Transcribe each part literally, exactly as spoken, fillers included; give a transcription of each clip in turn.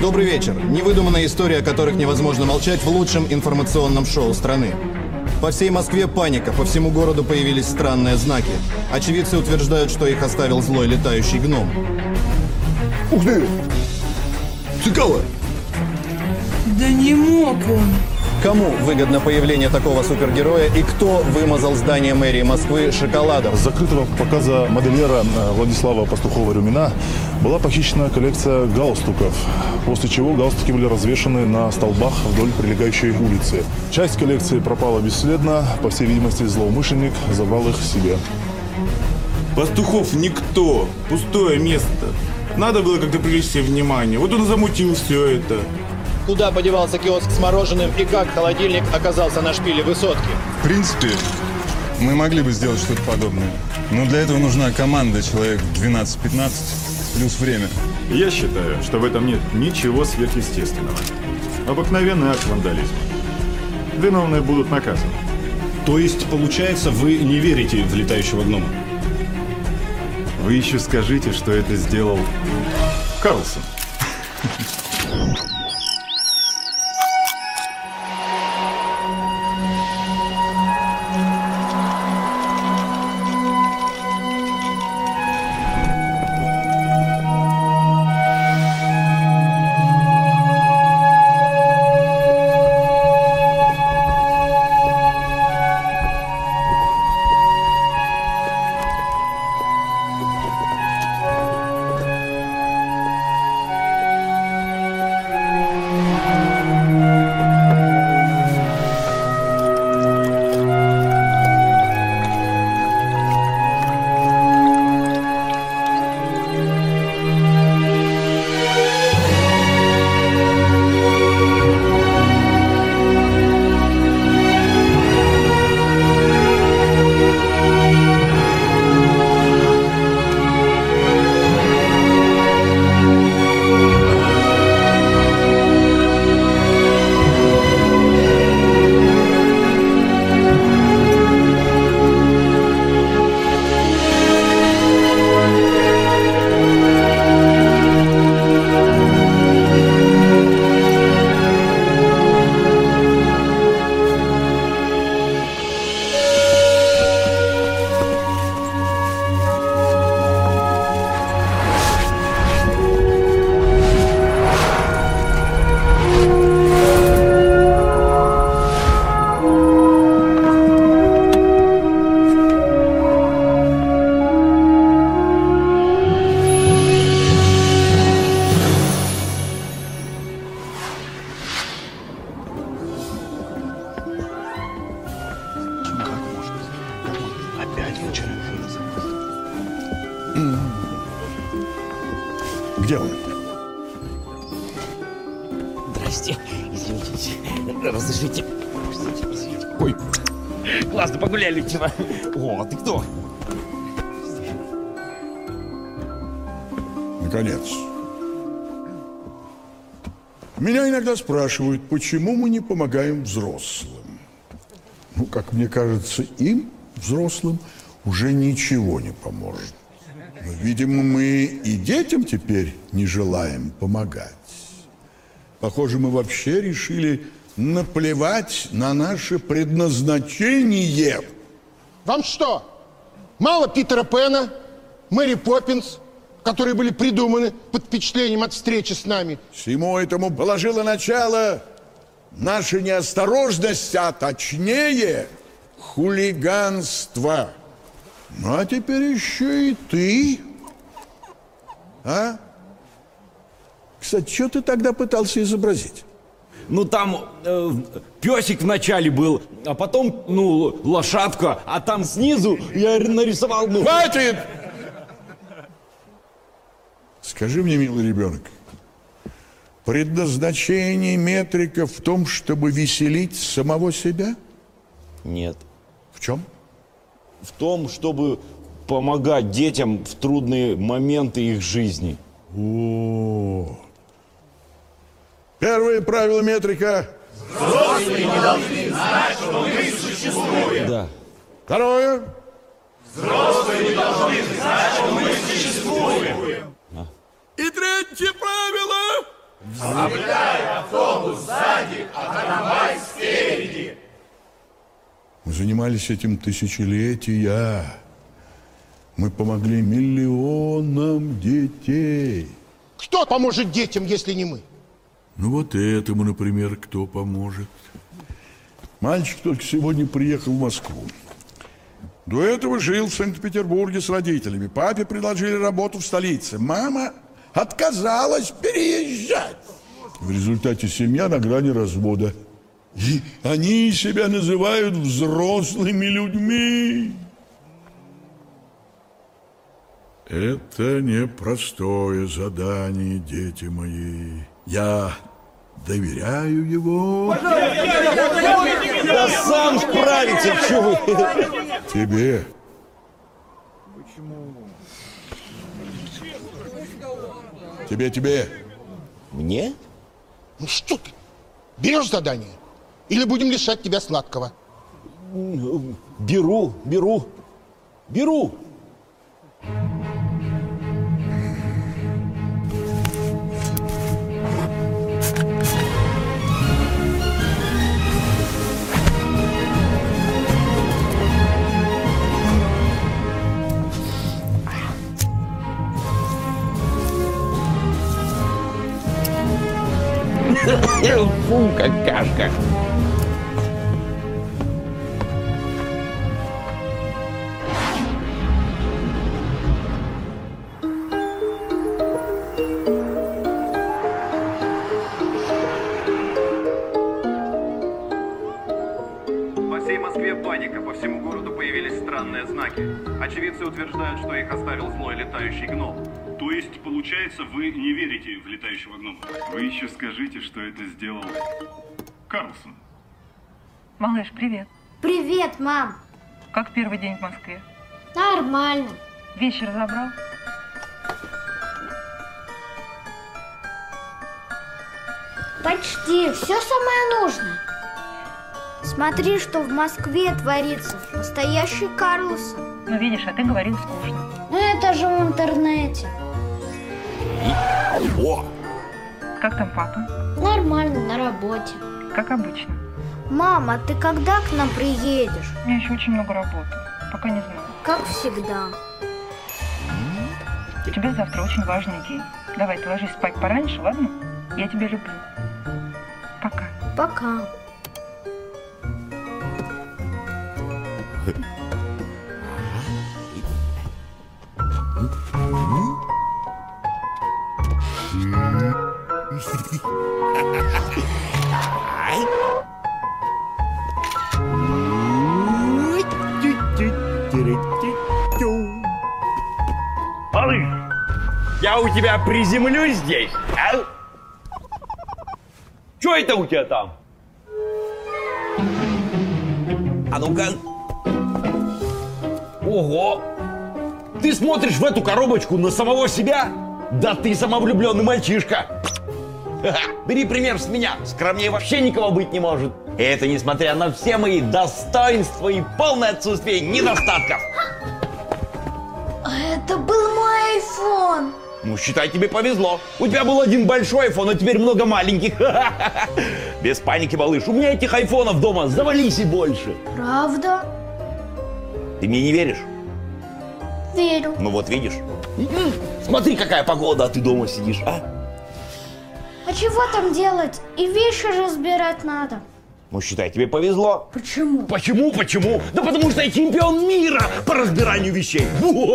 Добрый вечер. Невыдуманная история, о которых невозможно молчать в лучшем информационном шоу страны. По всей Москве паника, по всему городу появились странные знаки. Очевидцы утверждают, что их оставил злой летающий гном. Ух ты! Цикало! Да не мог он. Кому выгодно появление такого супергероя и кто вымазал здание мэрии Москвы шоколадом? С закрытого показа модельера Владислава Пастухова-Рюмина была похищена коллекция галстуков, после чего галстуки были развешаны на столбах вдоль прилегающей улицы. Часть коллекции пропала бесследно, по всей видимости, злоумышленник забрал их себе. Пастухов никто, пустое место. Надо было как-то привлечь себе внимание, вот он замутил все это. Куда подевался киоск с мороженым и как холодильник оказался на шпиле высотки? В принципе, мы могли бы сделать что-то подобное. Но для этого нужна команда, человек двенадцать-пятнадцать, плюс время. Я считаю, что в этом нет ничего сверхъестественного. Обыкновенный акт вандализма. Виновные будут наказаны. То есть, получается, вы не верите в летающего гнома? Вы еще скажите, что это сделал Карлсон. Где он? Здрасте. Извините. Разрешите. Простите, простите. Ой. Классно погуляли вчера. О, ты кто? Наконец. Меня иногда спрашивают, почему мы не помогаем взрослым. Ну, как мне кажется, им, взрослым, уже ничего не поможет. Но, видимо, мы и детям теперь не желаем помогать. Похоже, мы вообще решили наплевать на наше предназначение. Вам что, мало Питера Пэна, Мэри Поппинс, которые были придуманы под впечатлением от встречи с нами? Всему этому положило начало наша неосторожность, а точнее хулиганство. Ну, а теперь еще и ты. А? Кстати, что ты тогда пытался изобразить? Ну, там э, песик вначале был, а потом, ну, лошадка, а там снизу я нарисовал, ну... Хватит! Скажи мне, милый ребенок, предназначение метрика в том, чтобы веселить самого себя? Нет. В чем? В том, чтобы помогать детям в трудные моменты их жизни. О, первое правило метрика. Взрослые не должны знать, что мы существуем. Да. Второе. Взрослые не должны знать, что мы существуем. И третье правило. Облетай автобус сзади, а трамвай спереди. Мы занимались этим тысячелетия. Мы помогли миллионам детей. Кто поможет детям, если не мы? Ну вот этому, например, кто поможет? Мальчик только сегодня приехал в Москву. До этого жил в Санкт-Петербурге с родителями. Папе предложили работу в столице. Мама отказалась переезжать. В результате семья на грани развода. И они себя называют взрослыми людьми. Это непростое задание, дети мои. Я доверяю его. Да сам справится, что вы. Тебе. Тебе, тебе. Мне? Ну что ты? Берешь задание? Или будем лишать тебя сладкого? Беру, беру, беру. Фу, какашка. По всей Москве паника, по всему городу появились странные знаки. Очевидцы утверждают, что их оставил злой летающий гном. То есть, получается, вы не верите в летающего гнома? Вы еще скажите, что это сделал Карлсон. Малыш, привет. Привет, мам. Как первый день в Москве? Нормально. Вещи разобрал? Почти. Все самое нужное. Смотри, что в Москве творится. Настоящий Карлсон. Ну, видишь, а ты говорил скучно. Ну, это же в интернете. О! Как там папа? Нормально, на работе. Как обычно. Мама, ты когда к нам приедешь? У меня еще очень много работы. Пока не знаю. Как всегда. У тебя завтра очень важный день. Давай, ты ложись спать пораньше, ладно? Я тебя люблю. Пока. Пока. Малыш, я у тебя приземлюсь здесь, а? Что это у тебя там? А ну-ка. Ого! Ты смотришь в эту коробочку на самого себя? Да ты самовлюбленный мальчишка. Ха-ха. Бери пример с меня. Скромнее вообще никого быть не может. И это несмотря на все мои достоинства и полное отсутствие недостатков. Это был мой айфон. Ну, считай, тебе повезло. У тебя был один большой айфон, а теперь много маленьких. Без паники, малыш. У меня этих айфонов дома завались и больше. Правда? Ты мне не веришь? Верю. Ну вот видишь. Смотри, какая погода, а ты дома сидишь, а? А чего там делать? И вещи разбирать надо. Ну, считай, тебе повезло. Почему? Почему, почему? Да потому что я чемпион мира по разбиранию вещей.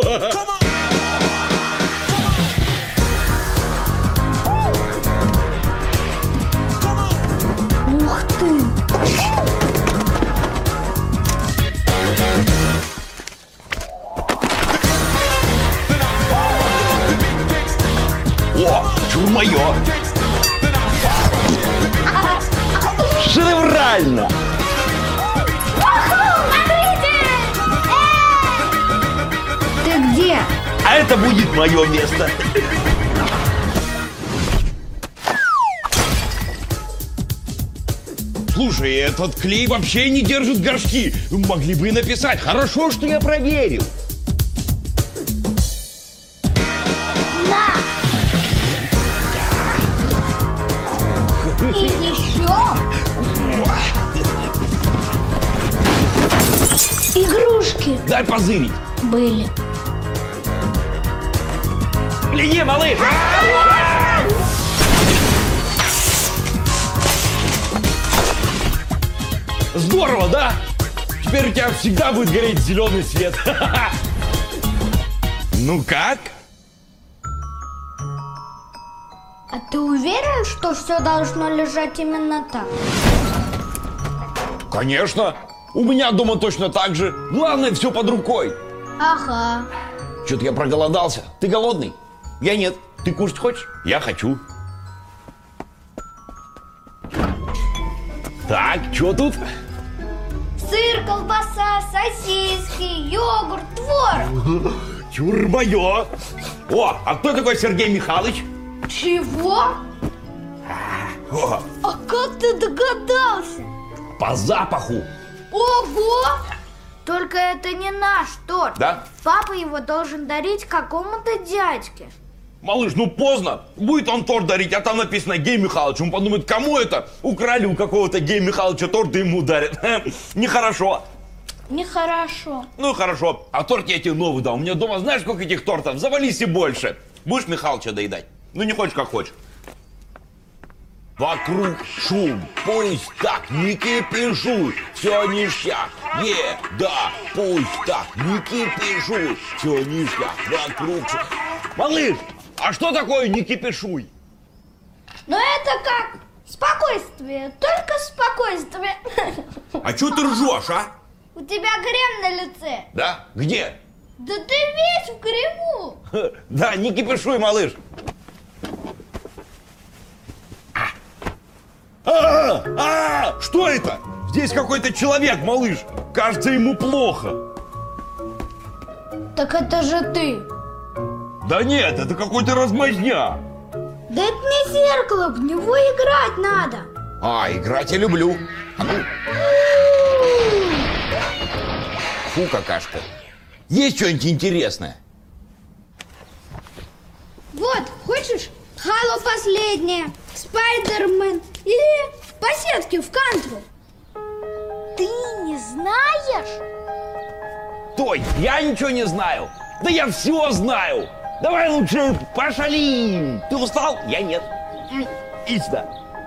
Ух ты! О, чур-моё! Шедеврально! Ты где? А это будет мое место. Слушай, этот клей вообще не держит горшки. Могли бы и написать. Хорошо, что я проверил. И еще игрушки Дай позырить. были. Гляди, малыш! Здорово, да? Теперь у тебя всегда будет гореть зеленый свет. Ну как? А ты уверен, что все должно лежать именно так? Конечно. У меня дома точно так же. Главное, все под рукой. Ага. Что-то я проголодался. Ты голодный? Я нет. Ты кушать хочешь? Я хочу. Так, что тут? Сыр, колбаса, сосиски, йогурт, творог. Чур моё. О, а кто такой Сергей Михайлович? Чего? О, А как ты догадался? по запаху. Ого! Только это не наш торт. Да? Папа его должен дарить какому-то дядьке. Малыш, ну поздно. Будет он торт дарить, а там написано Гей Михайлович. Он подумает, кому это? Украли у какого-то Гея Михайловича торт и ему дарят. Нехорошо. Нехорошо. Ну хорошо, а торт я тебе новый дам. У меня дома знаешь, сколько этих тортов? Завались и больше. Будешь Михалыча доедать? Ну не хочешь, как хочешь. Вокруг шум, пусть так, не кипишуй, все ништяк, е, да, пусть так, не кипишуй, все ништяк, вокруг шум. Малыш, а что такое не кипишуй? Но это как спокойствие, только спокойствие. А что ты ржешь, а? У тебя крем на лице. Да? Где? Да ты весь в крему. Да, не кипишуй, малыш. А, а, что это? Здесь какой-то человек, малыш. Кажется, ему плохо. Так это же ты. Да нет, это какой-то размазня. Да это не зеркало, в него играть надо. А, играть я люблю. А ну. Фу, какашка. Есть что-нибудь интересное? Вот, хочешь? Хало последнее, Спайдермен или по сетке в кантру. Ты не знаешь? Стой, я ничего не знаю. Да я все знаю. Давай лучше пошалим. Ты устал? Я нет. Иди сюда.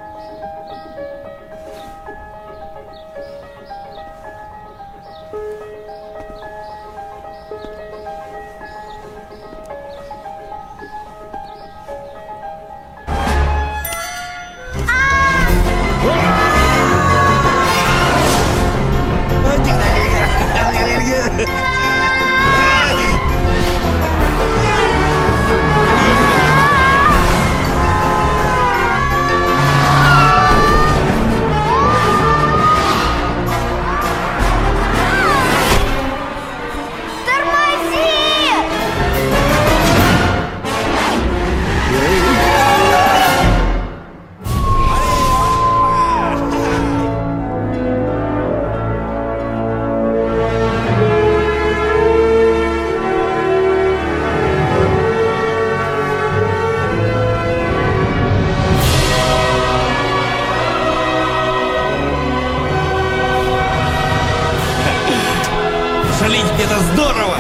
Это здорово!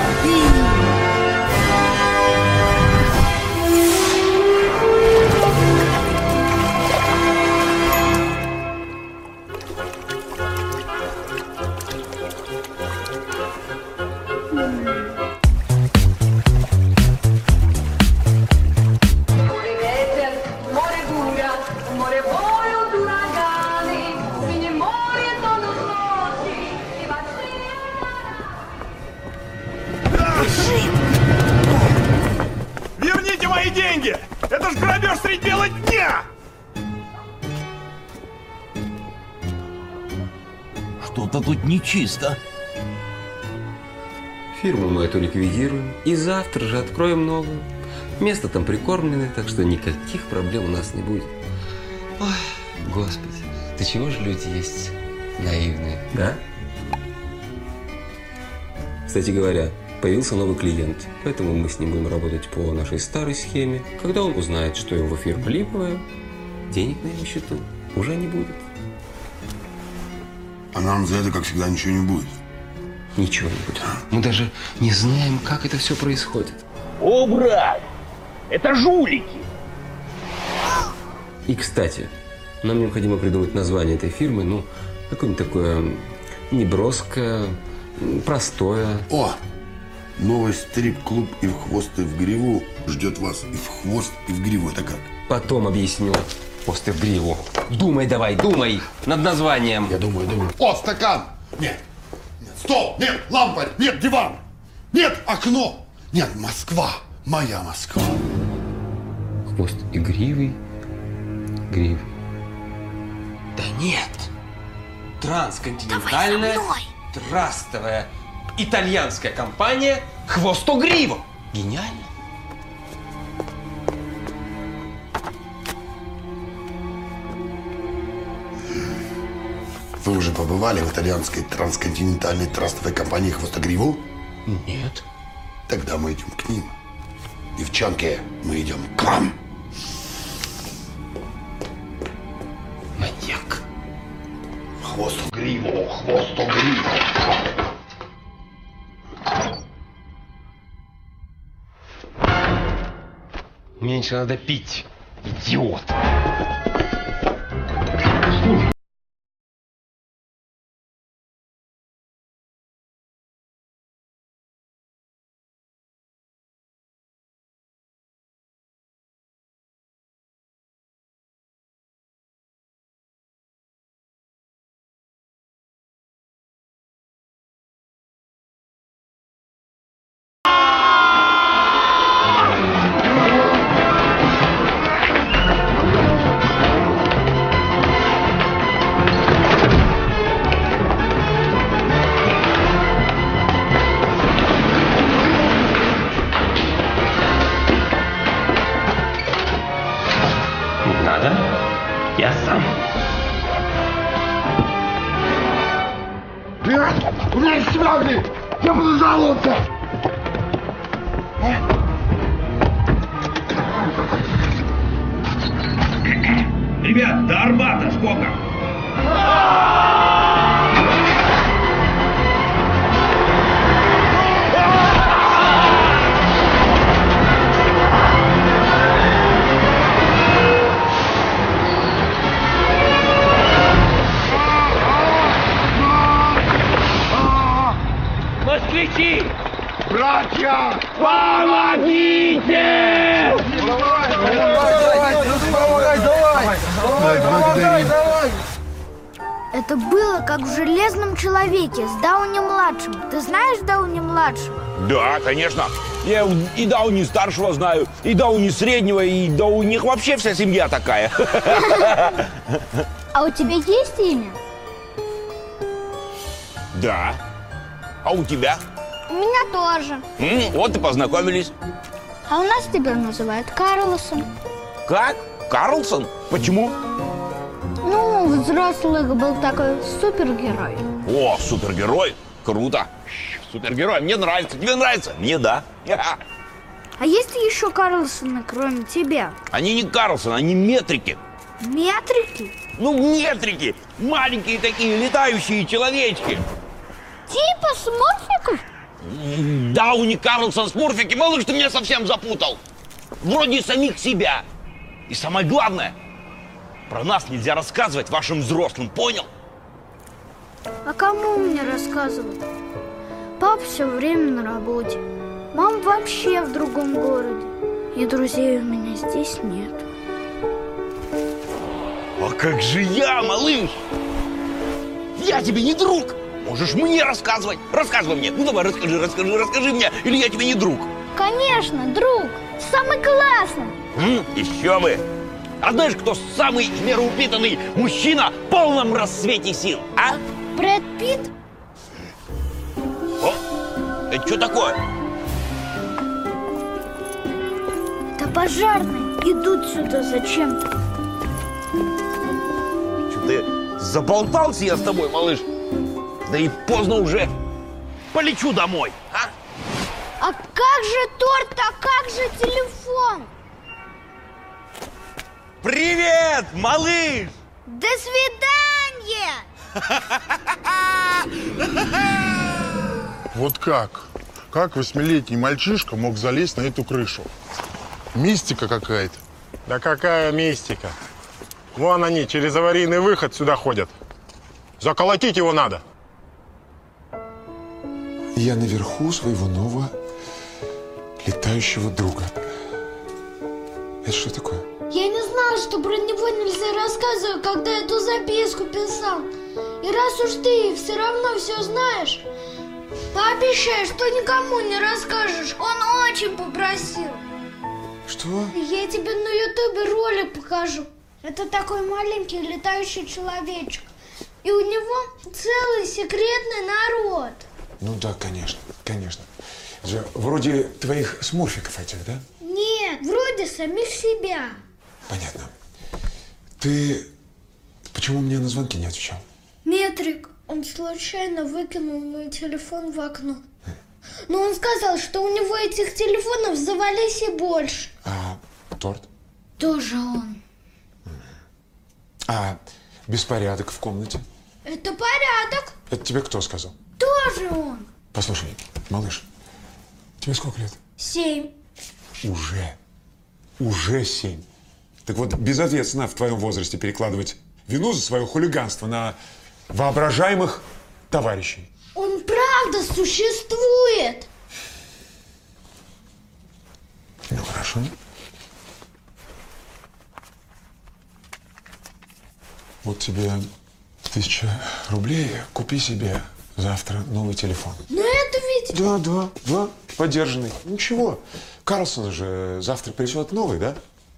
Верните мои деньги! Это ж грабеж средь бела дня! Что-то тут нечисто. Фирму мы эту ликвидируем и завтра же откроем новую. Место там прикормленное, так что никаких проблем у нас не будет. Ой, господи, ты чего же люди есть наивные, да? Кстати говоря, появился новый клиент, поэтому мы с ним будем работать по нашей старой схеме. Когда он узнает, что его фирма липовая, денег на его счету уже не будет. А нам за это, как всегда, ничего не будет. Ничего не будет. Мы даже не знаем, как это все происходит. О, брат! Это жулики! И, кстати, нам необходимо придумать название этой фирмы, ну, какое-нибудь такое неброское, простое. О! Новый стрип-клуб «И в хвост, и в гриву» ждет вас. И в хвост, и в гриву. Это как? Потом объясню. Хвост и в гриву. Думай давай, думай над названием. Я думаю, думаю. О, стакан! Нет. Нет, стол! Нет, лампа! Нет, диван! Нет, окно! Нет, Москва! Моя Москва! Хвост и гривы. Грив. Да нет. Трансконтинентальная трастовая итальянская компания «Хвостогриво». Гениально. Вы уже побывали в итальянской трансконтинентальной трастовой компании «Хвостогриву»? Нет. Тогда мы идем к ним. Девчонки, мы идем к вам. Маньяк. Хвостогриву, Хвостогриву. Меньше надо пить, идиот. Надо? Я сам. Нет! У меня есть связи! Я буду жаловаться! Ребят, до Арбата сколько? Москвичи! Братья! Помогите! Это было как в «Железном человеке» с Дауни-младшим. Ты знаешь Дауни-младшего? Да, конечно. Я и Дауни старшего знаю, и Дауни среднего, и да у них вообще вся семья такая. А у тебя есть имя? Да. А у тебя? У меня тоже. М, вот и познакомились. А у нас тебя называют Карлсон. Как? Карлсон? Почему? Ну, у взрослых был такой супергерой. О, супергерой? Круто. Супергерой, мне нравится. Тебе нравится? Мне да. А есть еще Карлсоны, кроме тебя? Они не Карлсон, они метрики. Метрики? Ну, метрики. Маленькие такие летающие человечки. Типа смурфиков? Дауни, Карлсон, смурфики. Малыш, ты меня совсем запутал. Вроде самих себя. И самое главное, про нас нельзя рассказывать вашим взрослым, понял? А кому мне рассказывать? Папа все время на работе. Мама вообще в другом городе. И друзей у меня здесь нет. А как же я, малыш? Я тебе не друг. Можешь мне рассказывать. Рассказывай мне. Ну давай, расскажи, расскажи, расскажи мне. Или я тебе не друг. Конечно, друг. Самый классный. М? Еще бы. А знаешь, кто самый в меру упитанный мужчина в полном расцвете сил, а? Брэд Питт? О, это что такое? Да пожарные идут сюда зачем-то. Что ты заболтался я с тобой, малыш? Да и поздно уже. Полечу домой, а? А как же торт, а как же телефон? Привет, малыш! До свидания! Вот как? Как восьмилетний мальчишка мог залезть на эту крышу? Мистика какая-то. Да какая мистика? Вон они, через аварийный выход сюда ходят. Заколотить его надо. Я наверху своего нового летающего друга. Это что такое? Я не знала, что про него нельзя рассказывать, когда эту записку писал. И раз уж ты все равно все знаешь, пообещай, что никому не расскажешь. Он очень попросил. Что? Я тебе на ютубе ролик покажу. Это такой маленький летающий человечек. И у него целый секретный народ. Ну да, конечно, конечно. Это же вроде твоих смурфиков этих, да? Нет, вроде самих себя. Понятно. Ты почему мне на звонки не отвечал? Метрик, он случайно выкинул мой телефон в окно. Но он сказал, что у него этих телефонов завались и больше. А торт? Тоже он. А беспорядок в комнате? Это порядок. Это тебе кто сказал? Тоже он. Послушай, малыш, тебе сколько лет? Семь. Уже. Уже семь. Так вот, безответственно в твоем возрасте перекладывать вину за свое хулиганство на воображаемых товарищей. Он правда существует. Ну, хорошо. Вот тебе тысяча рублей, купи себе завтра новый телефон. Но это ведь... Да, да, да, подержанный. Ничего, Карлсон же завтра пришлет новый, да?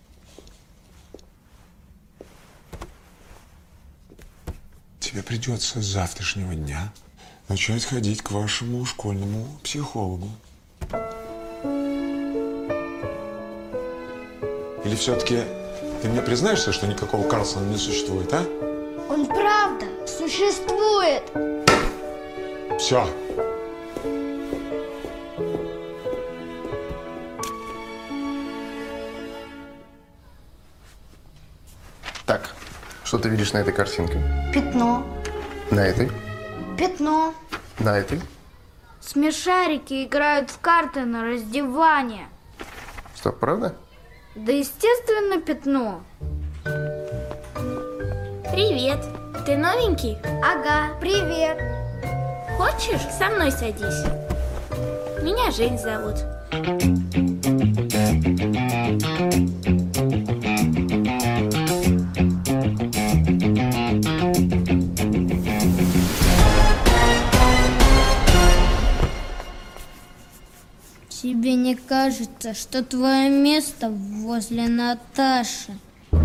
Тебе придется с завтрашнего дня начать ходить к вашему школьному психологу. Или все-таки ты мне признаешься, что никакого Карлсона не существует, а? Он правда существует. Все. Так, что ты видишь на этой картинке? Пятно. На этой? Пятно. На этой? Смешарики играют в карты на раздевание. Что, правда? Да, естественно, пятно. Привет. Ты новенький? Ага, привет. Хочешь, со мной садись? Меня Жень зовут. Тебе не кажется, что твое место возле Наташи?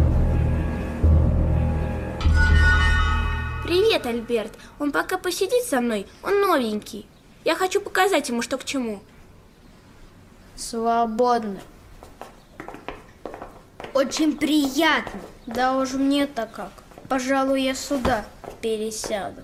Привет, Альберт. Он пока посидит со мной, он новенький. Я хочу показать ему, что к чему. Свободно. Очень приятно. Да уж мне-то как. Пожалуй, я сюда пересяду.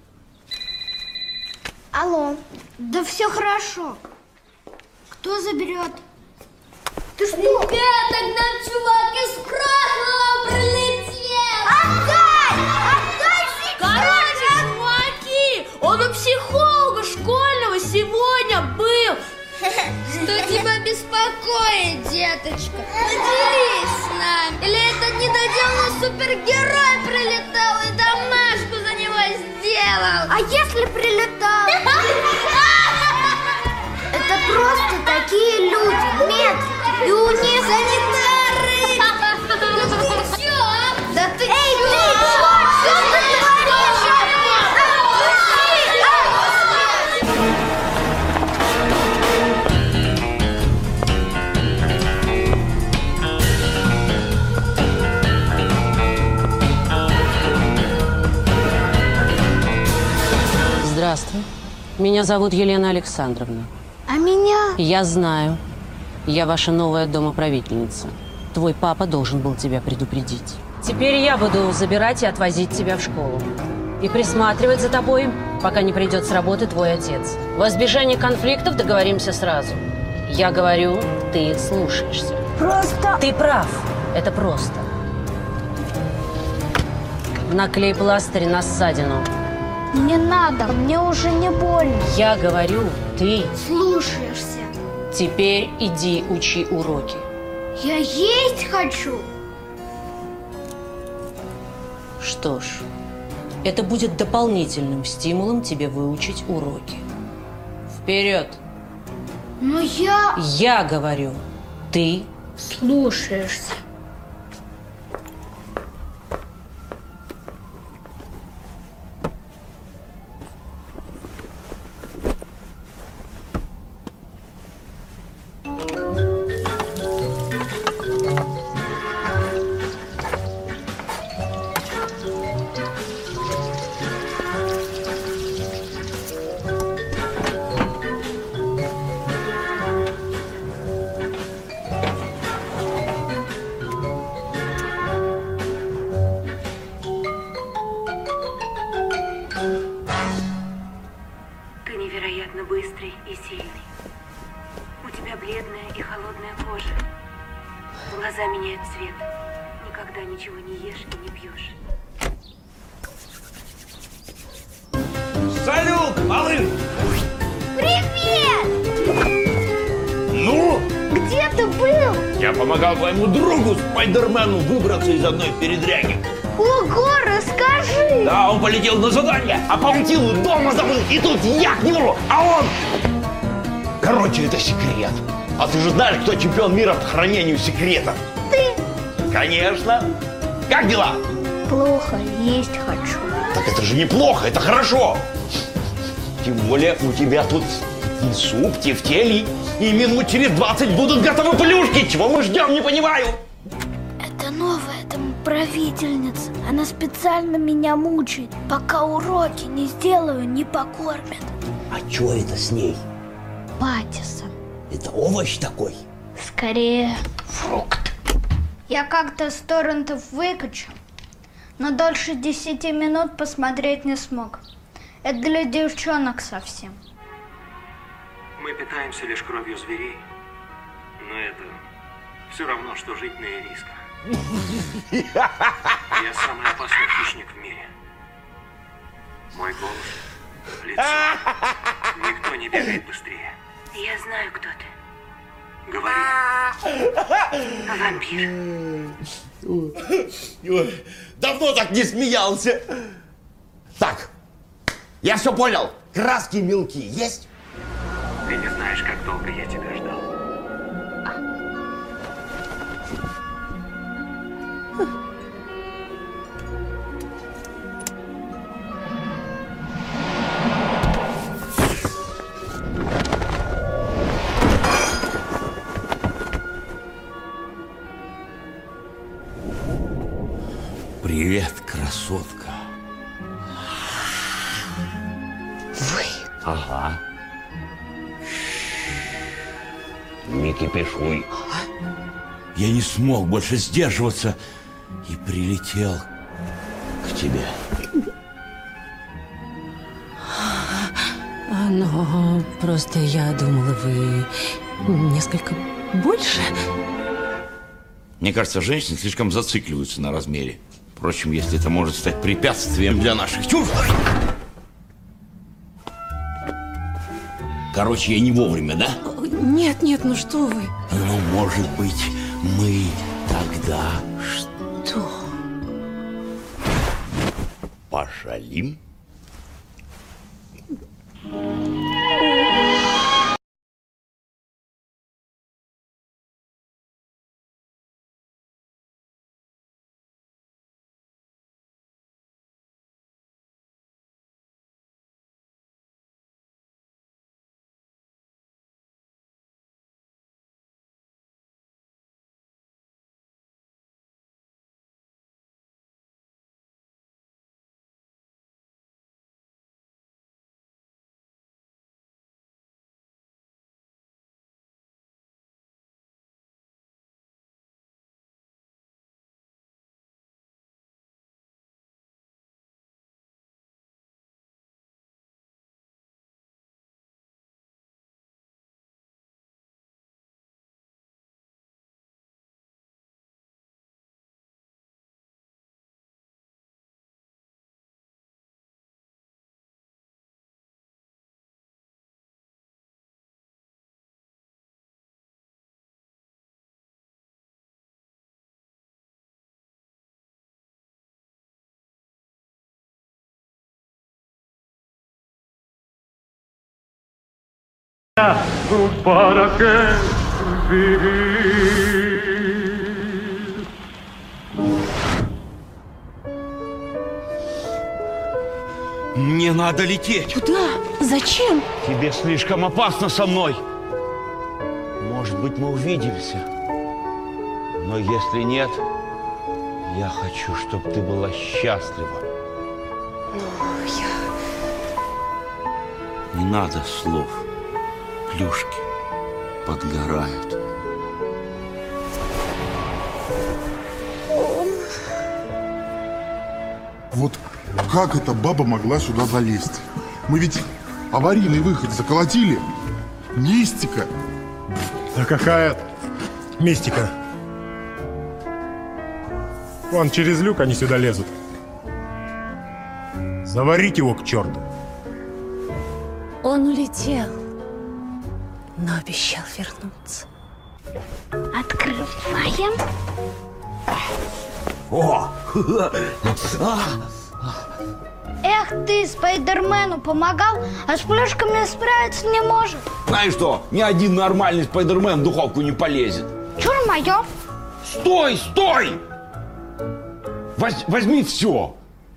Алло. Да все хорошо. Кто заберет? Ты что? Ребята, к нам чувак из прошлого прилетел! Отдай! Отдай сейчас! Короче, чуваки, он у психолога школьного сегодня был. Что тебя беспокоит, деточка? Поделись с нами. Или этот недоделанный супергерой прилетал и домашку за него сделал? А если прилетал? Это просто такие люди, метрики, и у них санитары! Да ты чё? Да ты... Эй, ты чё? Чё ты творишь? Здравствуй. Меня зовут Елена Александровна. А меня? Я знаю. Я ваша новая домоправительница. Твой папа должен был тебя предупредить. Теперь я буду забирать и отвозить тебя в школу. И присматривать за тобой, пока не придет с работы твой отец. Во избежание конфликтов договоримся сразу. Я говорю, ты слушаешься. Просто... Ты прав. Это просто. наклей пластырь на ссадину. Не надо, мне уже не больно. Я говорю, ты Слушаешься. теперь иди учи уроки. Я есть хочу. Что ж, это будет дополнительным стимулом тебе выучить уроки. Вперед! Но я... Я говорю, ты Слушаешься. Ты невероятно быстрый и сильный. У тебя бледная и холодная кожа. Глаза меняют цвет. Никогда ничего не ешь и не пьешь. Салют, малыш! Привет! Ну? Где ты был? Я помогал твоему другу Спайдермену выбраться из одной передряги. Ого, расскажи! Да, он полетел на задание, а паутину дома забыл, и тут я к нему, а он... Короче, это секрет. А ты же знаешь, кто чемпион мира по хранению секретов? Ты? Конечно. Как дела? Плохо, есть хочу. Так это же неплохо, это хорошо. Тем более у тебя тут и суп, тефтели, и минут через двадцать будут готовы плюшки. Чего мы ждем, не понимаю. Это новая домоправительница. Она специально меня мучает. Пока уроки не сделаю, не покормят. А что это с ней? Паттисон. Это овощ такой? Скорее. Фрукт. Я как-то с торрентов выкачал, но дольше десяти минут посмотреть не смог. Это для девчонок совсем. Мы питаемся лишь кровью зверей, но это все равно, что жить на ирисках. Я самый опасный хищник в мире. Мой голос, лицо. Никто не бегает быстрее. Я знаю, кто ты. Говори. Вампир. Давно так не смеялся. Так, я все понял. Краски мелкие есть? Ты не знаешь, как долго я тебя ждал. Привет, красотка. Вы? Ага. Не кипишуй. Я не смог больше сдерживаться и прилетел к тебе. Но просто я думала, вы несколько больше. Мне кажется, женщины слишком зацикливаются на размере. Впрочем, если это может стать препятствием для наших чувств. Короче, я не вовремя, да? Нет, нет, ну что вы. Ну, может быть, мы тогда... Что? Пошалим? para qué vivir. Мне надо лететь. Куда? Зачем? Тебе слишком опасно со мной. Может быть, мы увидимся. Но если нет, я хочу, чтобы ты была счастлива. Ну, я... Не надо слов. Плюшки подгорают. Вот как эта баба могла сюда залезть? Мы ведь аварийный выход заколотили. Мистика. Да какая мистика? Вон через люк они сюда лезут. Заварить его к черту. Он улетел, но обещал вернуться. Открываем. О! Эх ты, Спайдермену помогал, а с плюшками справиться не может. Знаешь что, ни один нормальный спайдермен в духовку не полезет. Чур моё. Стой, стой! Воз- возьми все.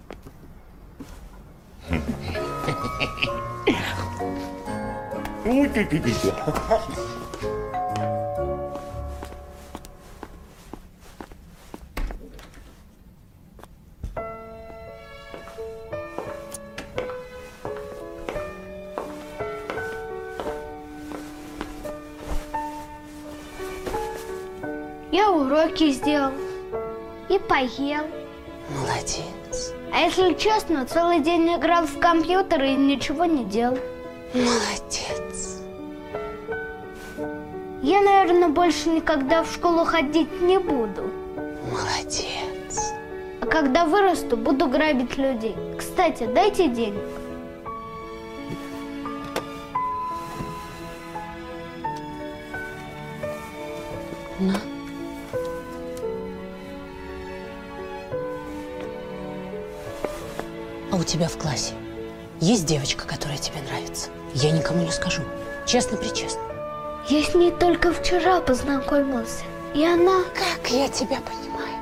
Я уроки сделал и поел. Молодец. А если честно, целый день играл в компьютер и ничего не делал. Молодец. Я, наверное, больше никогда в школу ходить не буду. Молодец. А когда вырасту, буду грабить людей. Кстати, дайте денег. На. А у тебя в классе есть девочка, которая тебе нравится? Я никому не скажу. Честно-причестно. Я с ней только вчера познакомился. И она... Как я тебя понимаю.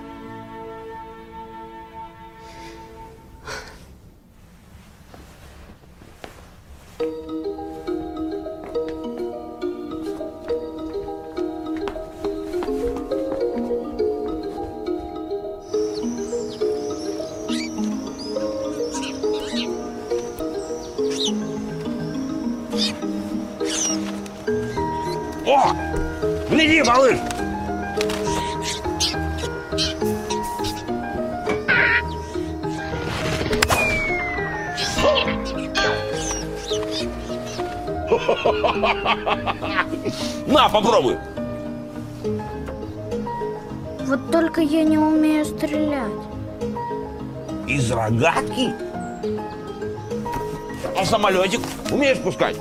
О! Гляди, малыш! На, попробуй! Вот только я не умею стрелять. Из рогатки? А самолетик умеешь пускать?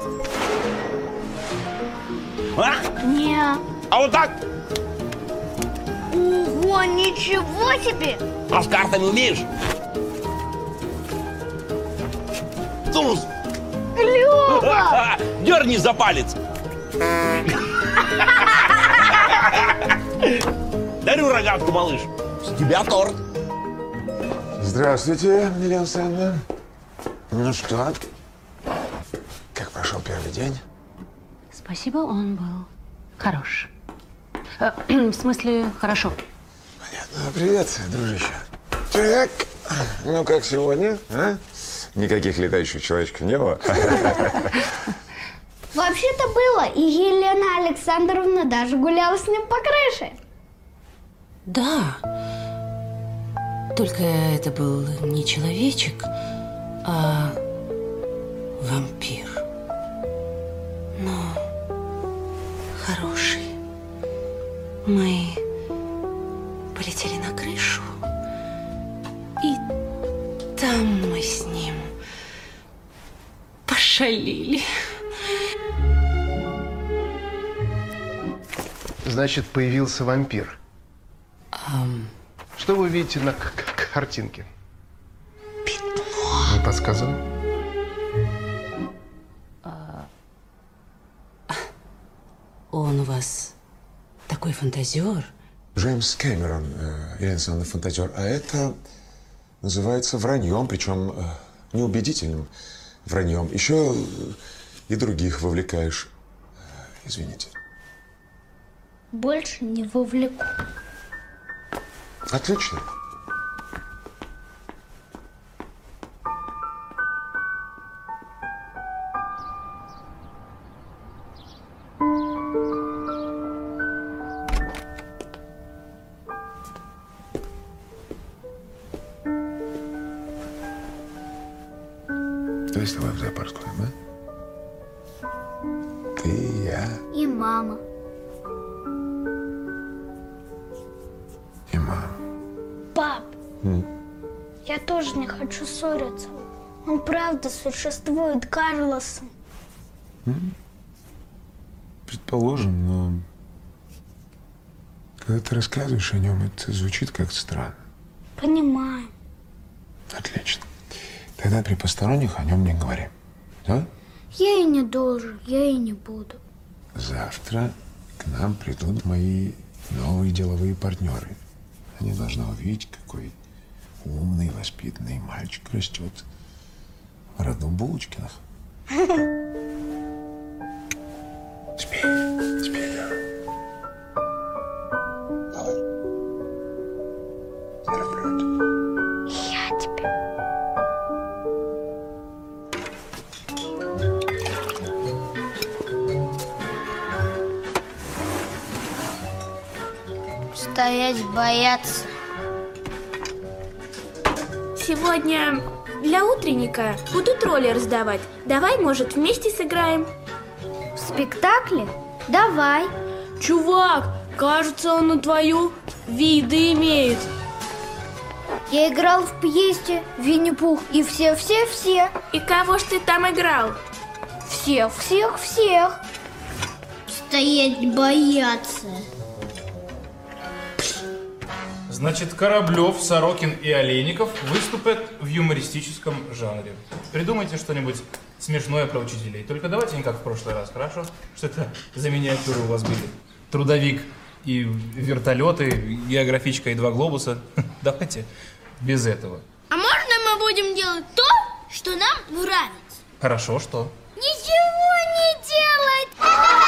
А? Не. А вот так? Ого, ничего себе! А с картами умеешь? Туз! Клево! Дерни за палец! Дарю рогатку, малыш. С тебя торт. Здравствуйте, Елена Александровна. Ну что, как прошел первый день? Спасибо, он был хорош. Э, в смысле, хорошо. Понятно. Привет, дружище. Так, ну как сегодня, а? Никаких летающих человечков не было? Вообще-то было, и Елена Александровна даже гуляла с ним по крыше. Да. Только это был не человечек, а вампир. Но хороший. Мы полетели на крышу, и там мы с ним пошалили. Значит, появился вампир. Ам... Что вы видите на картинке? Пятно. Не подсказывай. А... Он у вас такой фантазер. Джеймс Кэмерон, э, Елена Александровна, фантазер. А это называется враньем, причем э, неубедительным враньем. Еще и других вовлекаешь. Э, извините. Больше не вовлеку. Отлично. Давай с тобой в зоопарк сходим, а? Ты, я И мама. и мама. Пап, М. я тоже не хочу ссориться. Он правда существует, Карлосон. М? Предположим, но когда ты рассказываешь о нем, это звучит как-то странно. Понимаю. Отлично. Тогда при посторонних о нем не говори. Да? Я и не должен, я и не буду. Завтра к нам придут мои новые деловые партнеры. Они должны увидеть, какой умный, воспитанный мальчик растет в роду Булочкиных. Спи, спи, Лера. Давай. Я люблю тебя. Я тебя. Стоять, бояться. Сегодня для утренника буду тролли раздавать. Давай, может, вместе сыграем? В спектакле? Давай. Чувак, кажется, он на твою виды имеет. Я играл в пьесе Винни-Пух и все-все-все. И кого ж ты там играл? Всех-всех-всех. Стоять, бояться. Значит, Кораблев, Сорокин и Олейников выступят в юмористическом жанре. Придумайте что-нибудь смешное про учителей. Только давайте не как в прошлый раз, хорошо? Что это за миниатюры у вас были? Трудовик и вертолеты, географичка и два глобуса. Давайте без этого. А можно мы будем делать то, что нам нравится? Хорошо, что? Ничего не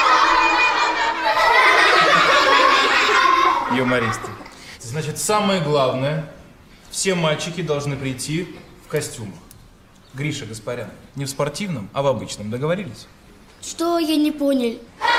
делать! Юмористы. Значит, самое главное, все мальчики должны прийти в костюмах. Гриша Гаспарян, не в спортивном, а в обычном. Договорились? Что, я не понял?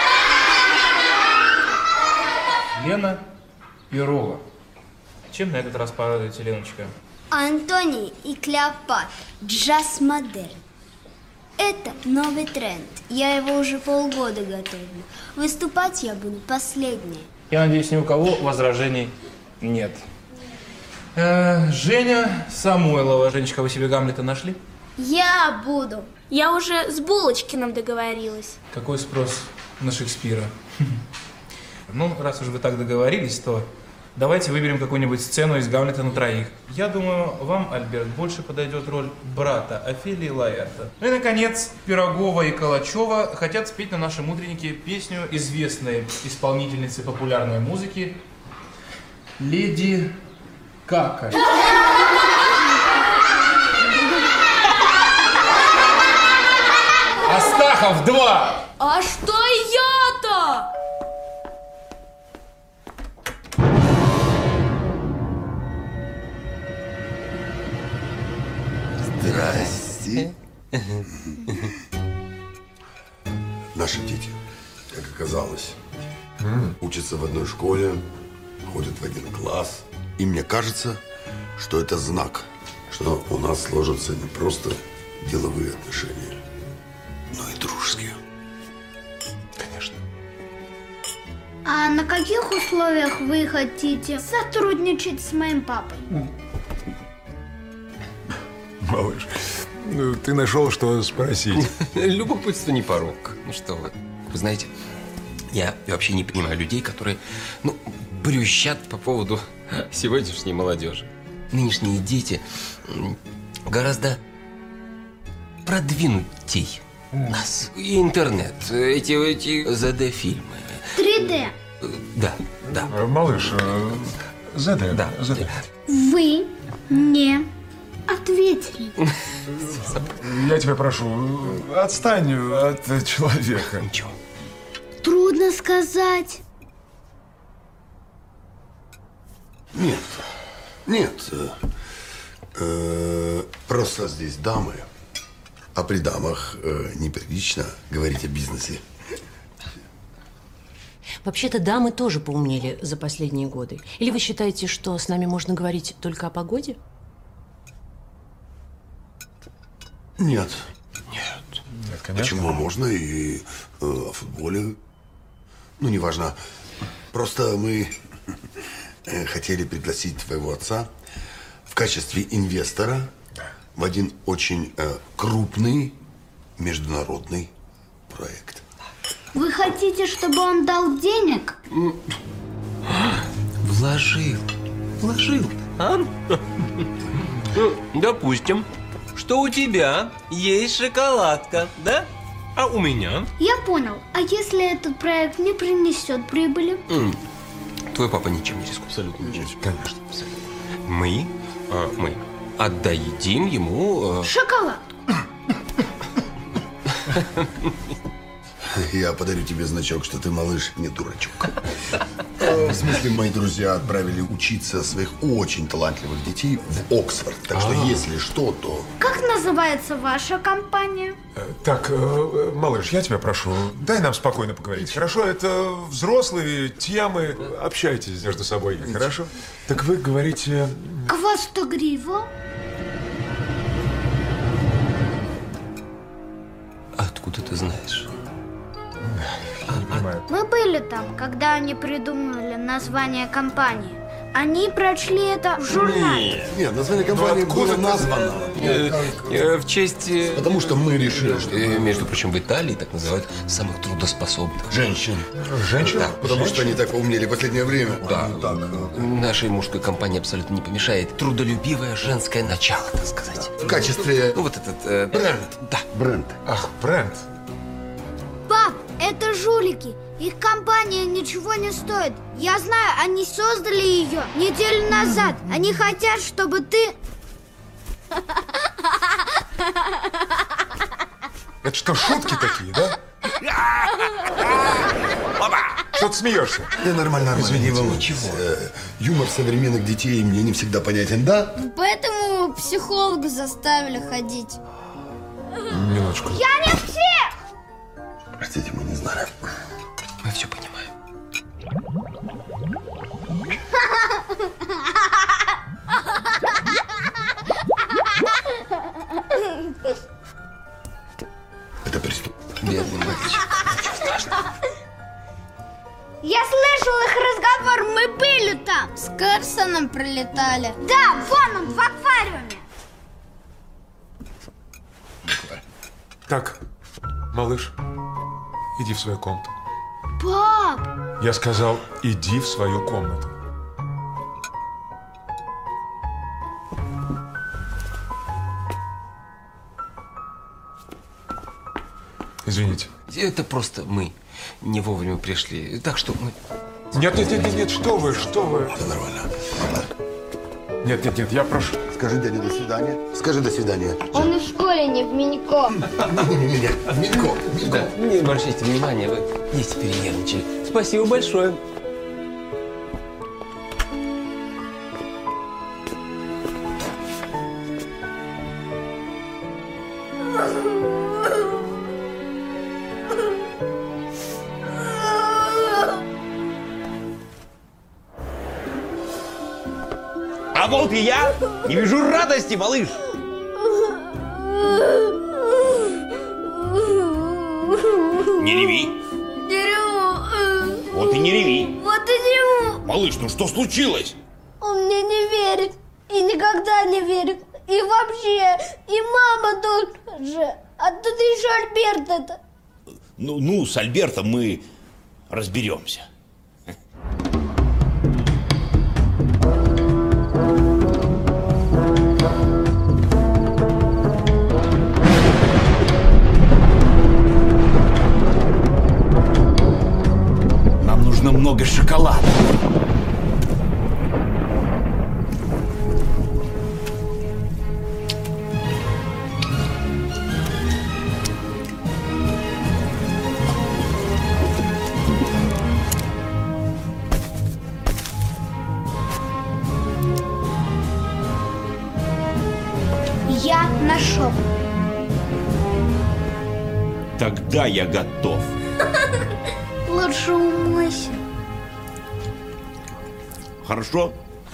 Лена Перова. Чем на этот раз порадуете, Леночка? Антоний и Клеопатра. Джаз-модерн. Это новый тренд. Я его уже полгода готовлю. Выступать я буду последняя. Я надеюсь, ни у кого возражений нет. Э, Женя Самойлова. Женечка, вы себе Гамлета нашли? Я буду. Я уже с Булочкиным договорилась. Какой спрос на Шекспира? Ну, раз уж вы так договорились, то давайте выберем какую-нибудь сцену из Гамлета на троих. Я думаю, вам, Альберт, больше подойдет роль брата Офелии Лаэрта. Ну и, наконец, Пирогова и Калачева хотят спеть на нашем утреннике песню известной исполнительницы популярной музыки «Леди Кака». Астахов, два! А что я-то? Здрасте. Наши дети, как оказалось, учатся в одной школе, ходят в один класс. И мне кажется, что это знак, что у нас сложатся не просто деловые отношения, но и дружеские. Конечно. А на каких условиях вы хотите сотрудничать с моим папой? Малыш, ну, ты нашел, что спросить. Любопытство не порок. Ну что вы. Вы знаете, я вообще не понимаю людей, которые, ну, брюзжат по поводу сегодняшней молодежи. Нынешние дети м, гораздо продвинутей. Нас. Интернет. Эти, эти ЗД-фильмы. три дэ. Да, да. Малыш, ЗД. Да, ЗД. Вы не ответили. Я тебя прошу, отстань от человека. Ничего. Трудно сказать. Нет, нет. э, э, просто здесь дамы, а при дамах э, неприлично говорить о бизнесе. Вообще-то дамы тоже поумнели за последние годы. Или вы считаете, что с нами можно говорить только о погоде? Нет. Нет. Нет, конечно. Почему? Можно и э, о футболе. Ну, неважно. Просто мы э, хотели пригласить твоего отца в качестве инвестора в один очень э, крупный международный проект. Вы хотите, чтобы он дал денег? Вложил. Вложил, а? Ну, допустим, что у тебя есть шоколадка, да? А у меня? Я понял. А если этот проект не принесет прибыли? М, Твой папа ничем не рискует. Абсолютно ничем. Конечно. Абсолютно. Мы, а, мы отдадим ему... а, Шоколад. Я подарю тебе значок, что ты, малыш, не дурачок. Э, В смысле, мои друзья отправили учиться своих очень талантливых детей в Оксфорд. Так что, если что, то... Как называется ваша компания? Так, э, малыш, я тебя прошу, дай нам спокойно поговорить. Хорошо, это взрослые темы. Общайтесь между собой, хорошо? Так вы говорите... Хвостогриво. Откуда ты знаешь? Не понимаю. Мы были там, когда они придумали название компании. Они прочли это в журнале. Нет, название компании Ну, откуда было ты названо. Э, э, В честь... э, Потому что мы решили, что... э, Между прочим, в Италии так называют самых трудоспособных. Женщин. Женщин? Да. Потому что они так поумнели в последнее время. Да. Ну, так, э, Нашей мужской компании абсолютно не помешает трудолюбивое женское начало, так сказать. В качестве... Ну, вот этот... э, Бренд. Да. Бренд. Ах, бренд. Пап, это жулики. Их компания ничего не стоит. Я знаю, они создали ее неделю назад. Они хотят, чтобы ты... Это что, шутки такие, да? Что ты смеешься? Я нормально, нормально. Извините. Не волнуйтесь. Э, Юмор современных детей мне не всегда понятен, да? Поэтому психолога заставили ходить. Минуточку. Я не всех! Простите, мы не знали. Мы все понимаем. Это преступ. Бедный мальчик. Ничего страшного. Я слышал их разговор, мы были там. С Карсоном прилетали. Да, вон он, в аквариуме. Так, малыш, иди в свою комнату. Пап! Я сказал, иди в свою комнату. Извините. Это просто мы не вовремя пришли. Так что мы... Нет, нет, нет, нет, нет, что вы, что вы? Это нормально. Нет, нет, нет, я прошу. Скажи дяде до свидания. Скажи до свидания. Он и в школе не в Минько. Не-не-не, Минько, Минько. Да, не обращайте внимания, вы дети перенервничали. Спасибо большое. А вот и я не вижу радости, малыш. Не реви. Не реву. Вот и не реви. Вот и не реву. Малыш, ну что случилось? Он мне не верит. И никогда не верит. И вообще. И мама тоже. А тут еще Альберт это. Ну, ну, с Альбертом мы разберемся. Я нашел. Тогда я готов. Лучше умойся. Хорошо?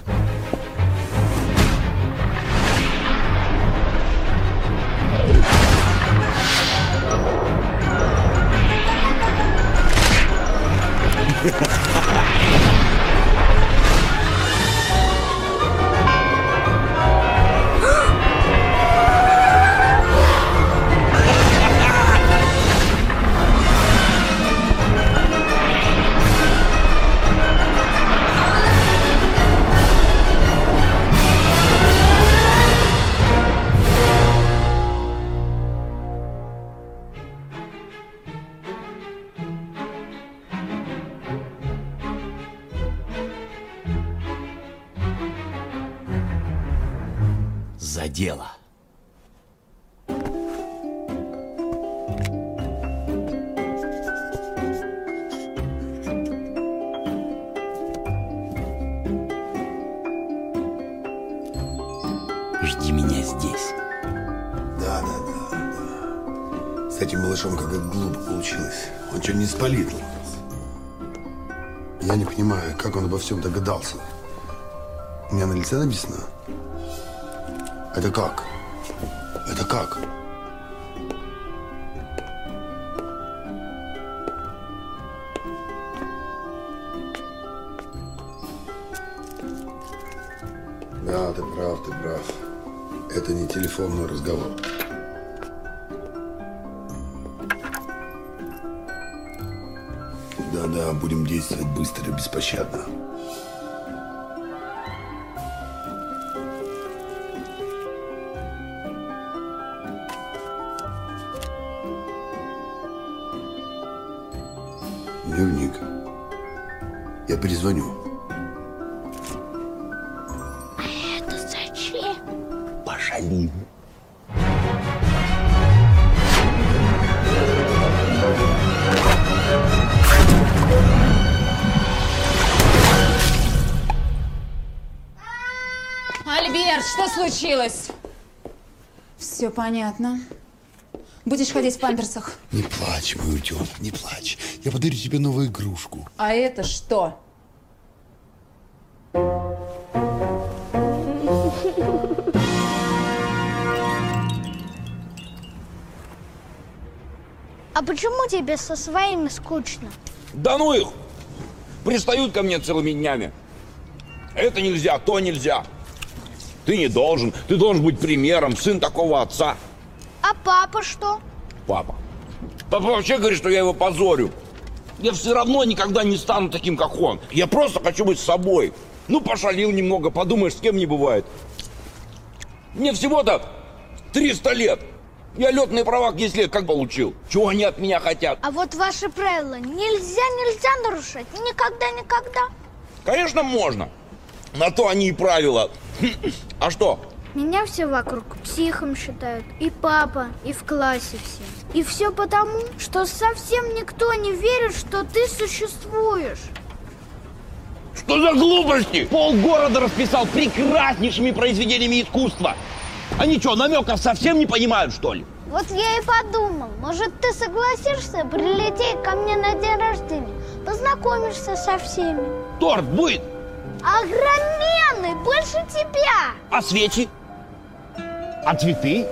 За дело. Жди меня здесь. Да, да, да, да. С этим малышом как-то глупо получилось. Он что, не спалит нас? Я не понимаю, как он обо всем догадался. У меня на лице написано. Это как? Это как? Да, ты прав, ты прав. Это не телефонный разговор. Да-да, будем действовать быстро и беспощадно. Дневник. Я перезвоню. А это зачем? Пошалим. Альберт, что случилось? Все понятно. Будешь ходить в памперсах. Не плачь, мой утенок, не плачь. Я подарю тебе новую игрушку. А это что? А почему тебе со своими скучно? Да ну их! Пристают ко мне целыми днями. Это нельзя, то нельзя. Ты не должен. Ты должен быть примером, сын такого отца. А папа что? Папа. Папа вообще говорит, что я его позорю. Я все равно никогда не стану таким, как он. Я просто хочу быть собой. Ну, пошалил немного, подумаешь, с кем не бывает. Мне всего-то триста лет. Я летные права к десять лет как получил? Чего они от меня хотят? А вот ваши правила нельзя, нельзя нарушать. Никогда, никогда. Конечно, можно. На то они и правила. А что? Меня все вокруг психом считают. И папа, и в классе все. И все потому, что совсем никто не верит, что ты существуешь. Что за глупости? Полгорода расписал прекраснейшими произведениями искусства. Они что, намеков совсем не понимают, что ли? Вот я и подумал, может, ты согласишься прилететь ко мне на день рождения, познакомишься со всеми. Торт будет? Огроменный, больше тебя. А свечи? А цветы?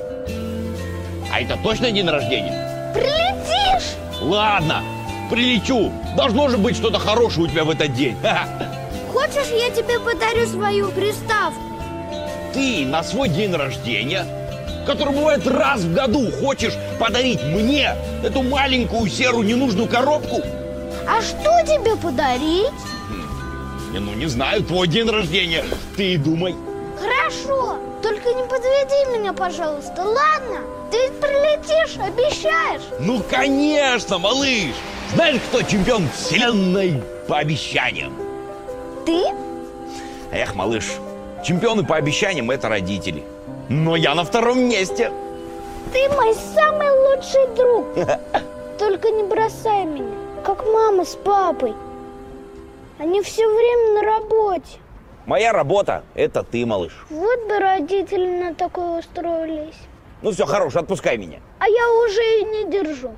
А это точно день рождения? Прилетишь? Ладно, прилечу. Должно же быть что-то хорошее у тебя в этот день. Хочешь, я тебе подарю свою приставку? Ты на свой день рождения, который бывает раз в году, хочешь подарить мне эту маленькую серую ненужную коробку? А что тебе подарить? Не, ну не знаю, твой день рождения. Ты и думай. Хорошо, только не подведи меня, пожалуйста, ладно? Ты ведь прилетишь, обещаешь? Ну, конечно, малыш. Знаешь, кто чемпион вселенной по обещаниям? Ты? Эх, малыш, чемпионы по обещаниям – это родители. Но я на втором месте. Ты мой самый лучший друг. Только не бросай меня, как мама с папой. Они все время на работе. Моя работа – это ты, малыш. Вот бы родители на такое устроились. Ну все, хорош, отпускай меня. А я уже и не держу.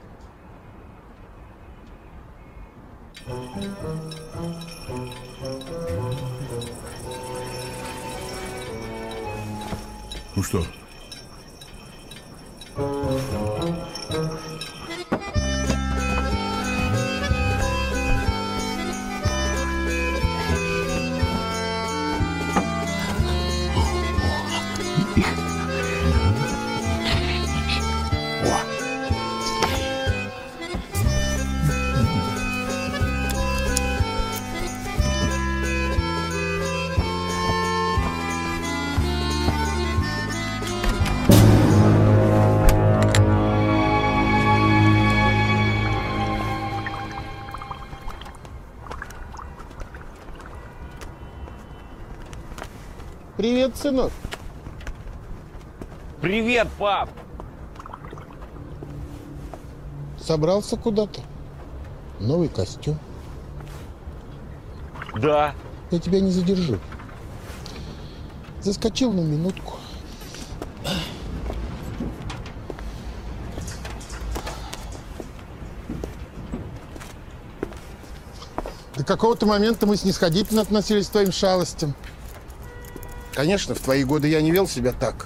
Ну что? Привет, сынок. Привет, пап. Собрался куда-то? Новый костюм. Да. Я тебя не задержу. Заскочил на минутку. До какого-то момента мы снисходительно относились к твоим шалостям. Конечно, в твои годы я не вел себя так.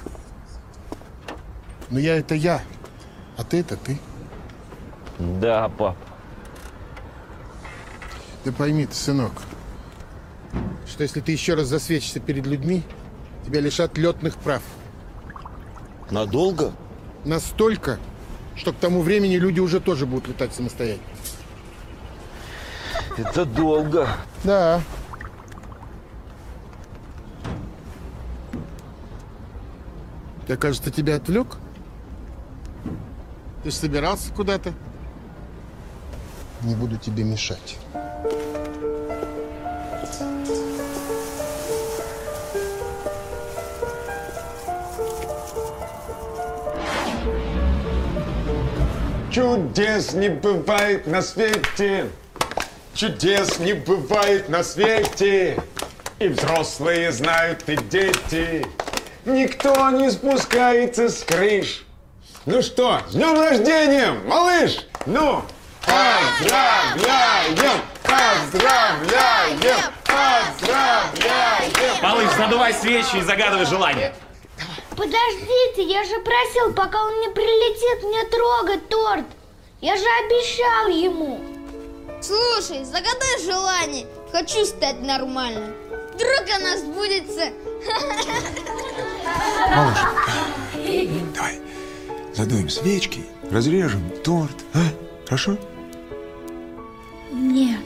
Но я — это я, а ты — это ты. Да, пап. Ты пойми, ты, сынок, что если ты еще раз засветишься перед людьми, тебя лишат летных прав. Надолго? Настолько, что к тому времени люди уже тоже будут летать самостоятельно. Это долго. Да. Я, кажется, тебя отвлек. Ты же собирался куда-то? Не буду тебе мешать. Чудес не бывает на свете, чудес не бывает на свете, и взрослые знают, и дети. Никто не спускается с крыш. Ну что, с днем рождения, малыш! Ну, поздравляем! Поздравляем! Поздравляем! Малыш, задувай свечи и загадывай желание. Подождите, я же просил, пока он не прилетит, не трогать торт. Я же обещал ему. Слушай, загадай желание. Хочу стать нормальным. Вдруг она сбудется. Малыш, давай задуем свечки, разрежем торт, а? Хорошо? Нет.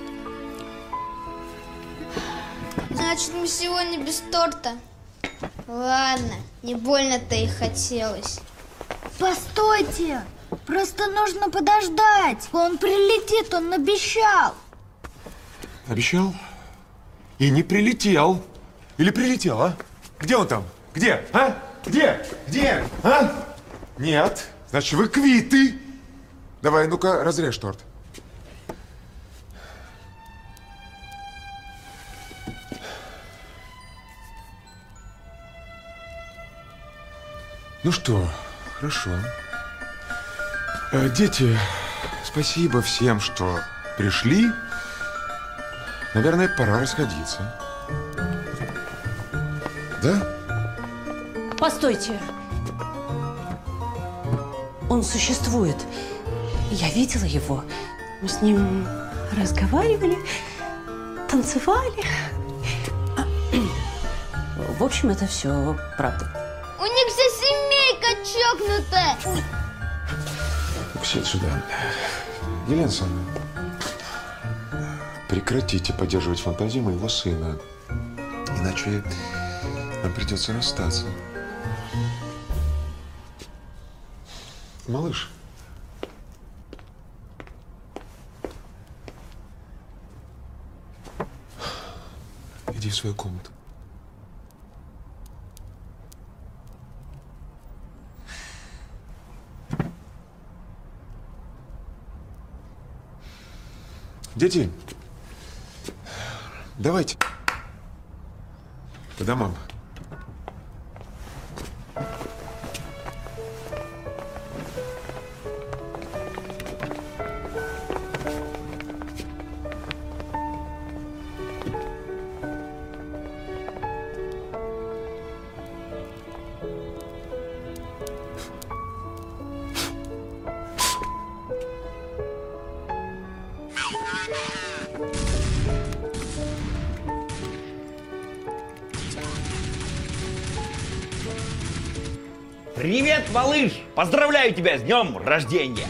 Значит, мы сегодня без торта. Ладно, не больно-то и хотелось. Постойте, просто нужно подождать. Он прилетит, он обещал. Обещал? И не прилетел. Или прилетел, а? Где он там? Где? А? Где? Где? А? Нет. Значит, вы квиты. Давай, ну-ка, разрежь торт. Ну что, хорошо. Э, дети, спасибо всем, что пришли. Наверное, пора расходиться. Да? Постойте. Он существует. Я видела его. Мы с ним разговаривали, танцевали. В общем, это все правда. У них вся семейка чокнутая. Сядь сюда. Елена Александровна, прекратите поддерживать фантазии моего сына. Иначе нам придется расстаться. Малыш. Иди в свою комнату. Дети, давайте. да, мам? Привет, малыш! Поздравляю тебя с днем рождения!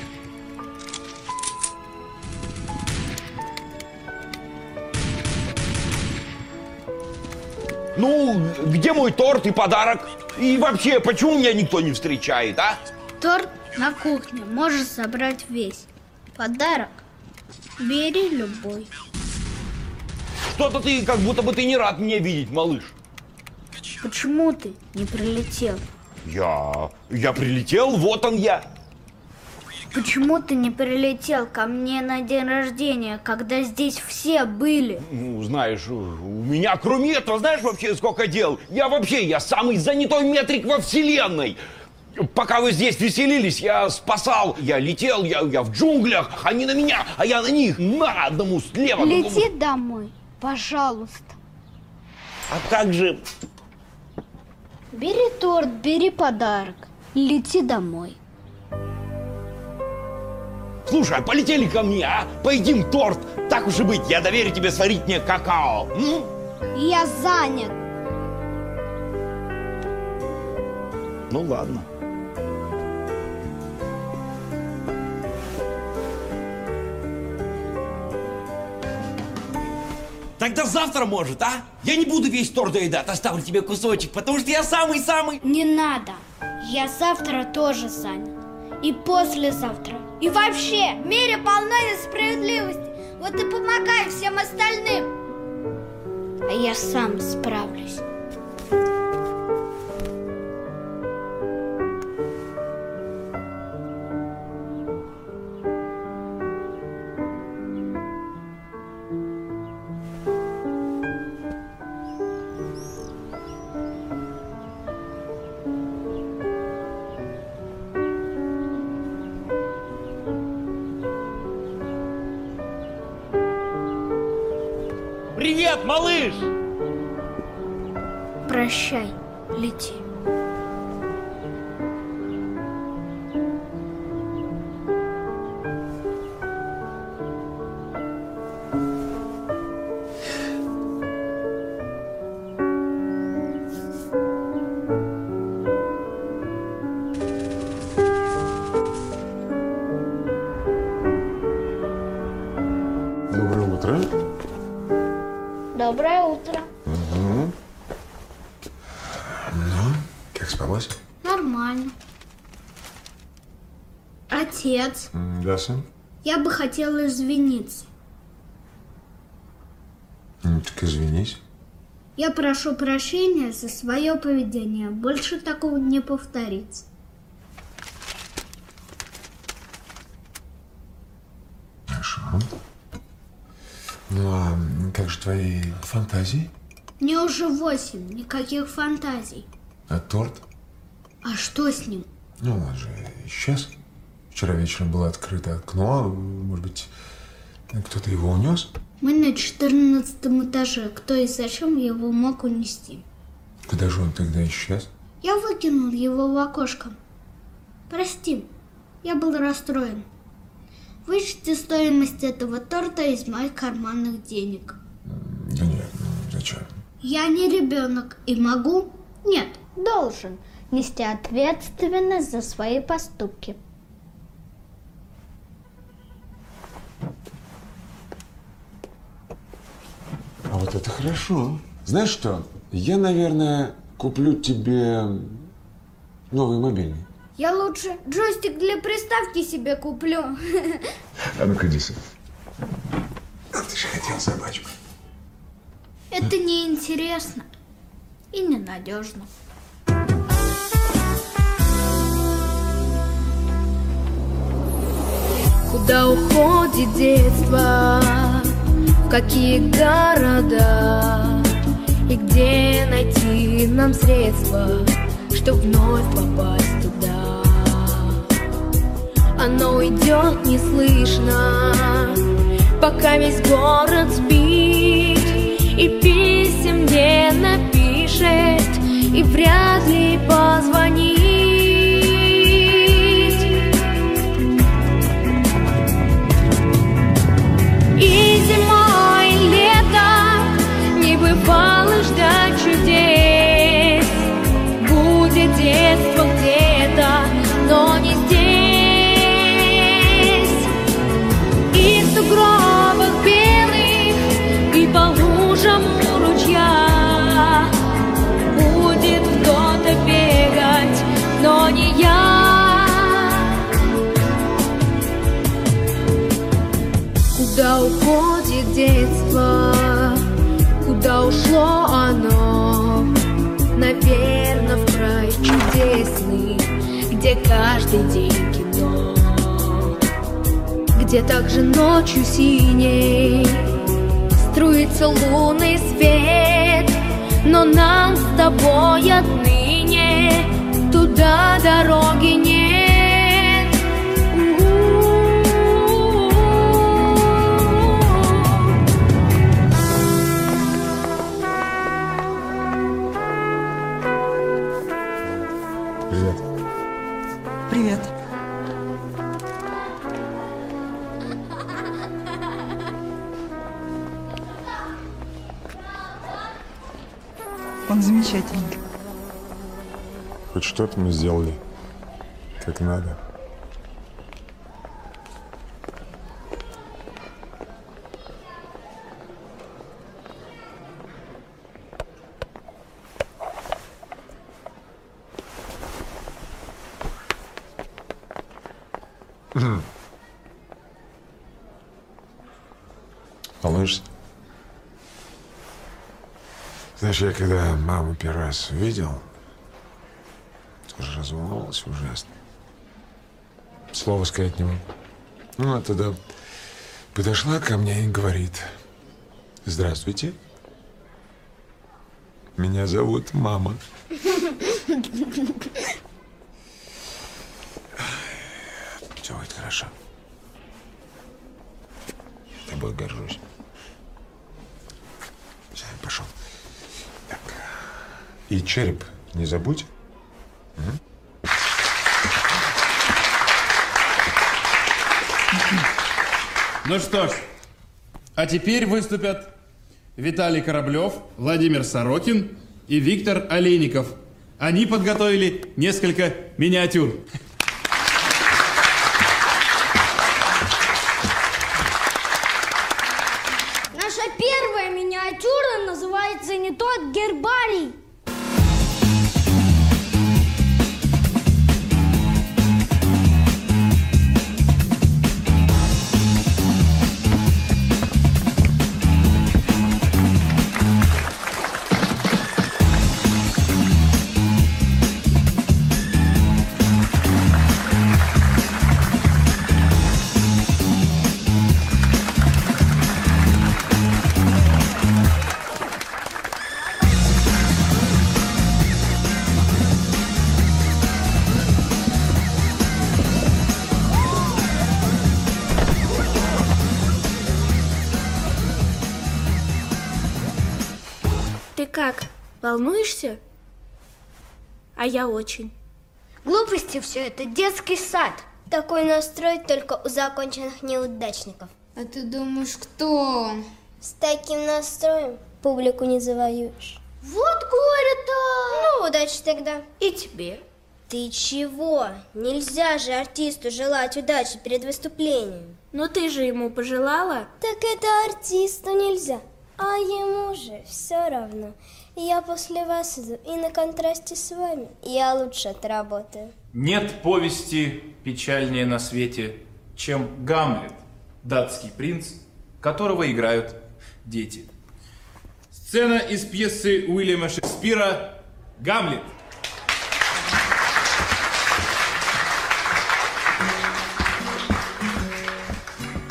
Ну, где мой торт и подарок? И вообще, почему меня никто не встречает, а? Торт на кухне, можешь забрать весь. Подарок бери любой. Что-то ты, как будто бы ты не рад меня видеть, малыш. Почему ты не прилетел? Я... я прилетел, вот он я. Почему ты не прилетел ко мне на день рождения, когда здесь все были? Ну, знаешь, у меня кроме этого, знаешь вообще сколько дел? Я вообще, я самый занятой метрик во вселенной. Пока вы здесь веселились, я спасал, я летел, я, я в джунглях, они на меня, а я на них, на одному слева. Лети другому... домой, пожалуйста. А как же... Бери торт, бери подарок, лети домой. Слушай, а полетели ко мне, а? Поедим торт. Так уж и быть, я доверю тебе сварить мне какао. М? Я занят. Ну ладно. Тогда завтра, может, а? Я не буду весь торт доедать, оставлю тебе кусочек, потому что я самый-самый... Не надо. Я завтра тоже занят. И послезавтра. И вообще, в мире полно несправедливости. Вот и помогай всем остальным. А я сам справлюсь. Привет, малыш! Прощай, лети. Доброе утро. Доброе утро. Угу. Ну, как спалось? Нормально. Отец, Да, сын? я бы хотела извиниться. Ну, так извинись. Я прошу прощения за свое поведение. Больше такого не повторится. Хорошо. Ну, а как же твои фантазии? Мне уже восемь, никаких фантазий. А торт? А что с ним? Ну, он же исчез. Вчера вечером было открыто окно. Может быть, кто-то его унес? Мы на четырнадцатом этаже. Кто и зачем его мог унести? Куда же он тогда исчез? Я выкинул его в окошко. Прости, я был расстроен. Вычти стоимость этого торта из моих карманных денег. Да нет, ну зачем? Я не ребенок и могу, нет, должен нести ответственность за свои поступки. А вот это хорошо. Знаешь что? Я, наверное, куплю тебе новый мобильный. Я лучше джойстик для приставки себе куплю. А ну-ка, иди сюда. А ты же хотел собачку. Это неинтересно и ненадежно. Куда уходит детство, в какие города, И где найти нам средства, чтоб вновь попасть туда? Оно идет неслышно, пока весь город спит, и писем не напишет, и вряд ли позвонит. И зимой, и летом не бывало ждать чудес. Будет детство где-то, но не здесь. И в сугробах белых, и по лужам у ручья будет кто-то бегать, но не я. Куда уходит детство? Куда ушло оно? Наверно, в край чудесный, где каждый день кино, где также ночью синей струится лунный свет. Но нам с тобой отныне туда дороги нет. Привет. Привет. Он замечательный. Хоть что-то мы сделали как надо. Волнуешься? Знаешь, я когда маму первый раз увидел, тоже разволновался ужасно. Слова сказать не мог. Ну, а тогда подошла ко мне и говорит: здравствуйте, меня зовут мама. Все будет хорошо. Я тобой горжусь. Все, я пошел. Так. И череп не забудь. М? Ну что ж, а теперь выступят Виталий Кораблев, Владимир Сорокин и Виктор Олейников. Они подготовили несколько миниатюр. Наша первая миниатюра называется «Не тот гербарий». Ты как, волнуешься? А я очень. Глупости все это, детский сад. Такой настрой только у законченных неудачников. А ты думаешь, кто он? С таким настроем публику не завоюешь. Вот горе-то! Ну, удачи тогда. И тебе. Ты чего? Нельзя же артисту желать удачи перед выступлением. Но ты же ему пожелала. Так это артисту нельзя. А ему же все равно. Я после вас иду, и на контрасте с вами я лучше отработаю. Нет повести печальнее на свете, чем Гамлет, датский принц, которого играют дети. Сцена из пьесы Уильяма Шекспира «Гамлет».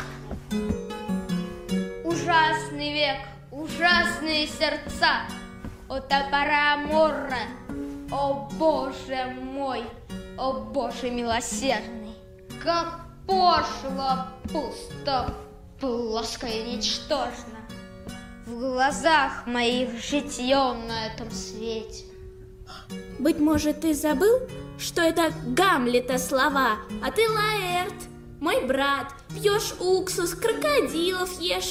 Ужасный век, ужасные сердца. о топора Амурра, о Боже мой, о Боже милосердный, как пошло, пусто, плоско и ничтожно в глазах моих житье на этом свете. Быть может, ты забыл, что это Гамлета слова, а ты Лаэрт, мой брат, пьешь уксус, крокодилов ешь.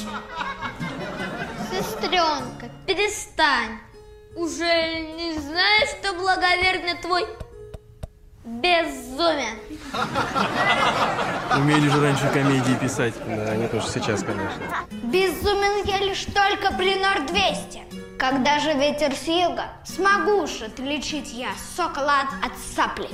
Сестренка, перестань. Уже не знаешь, что благоверный твой безумен? Умели же раньше комедии писать. Да, не то, что сейчас, конечно. Безумен я лишь только при ноль двести. Когда же ветер с юга, смогу ж отличить я сокола от сапли.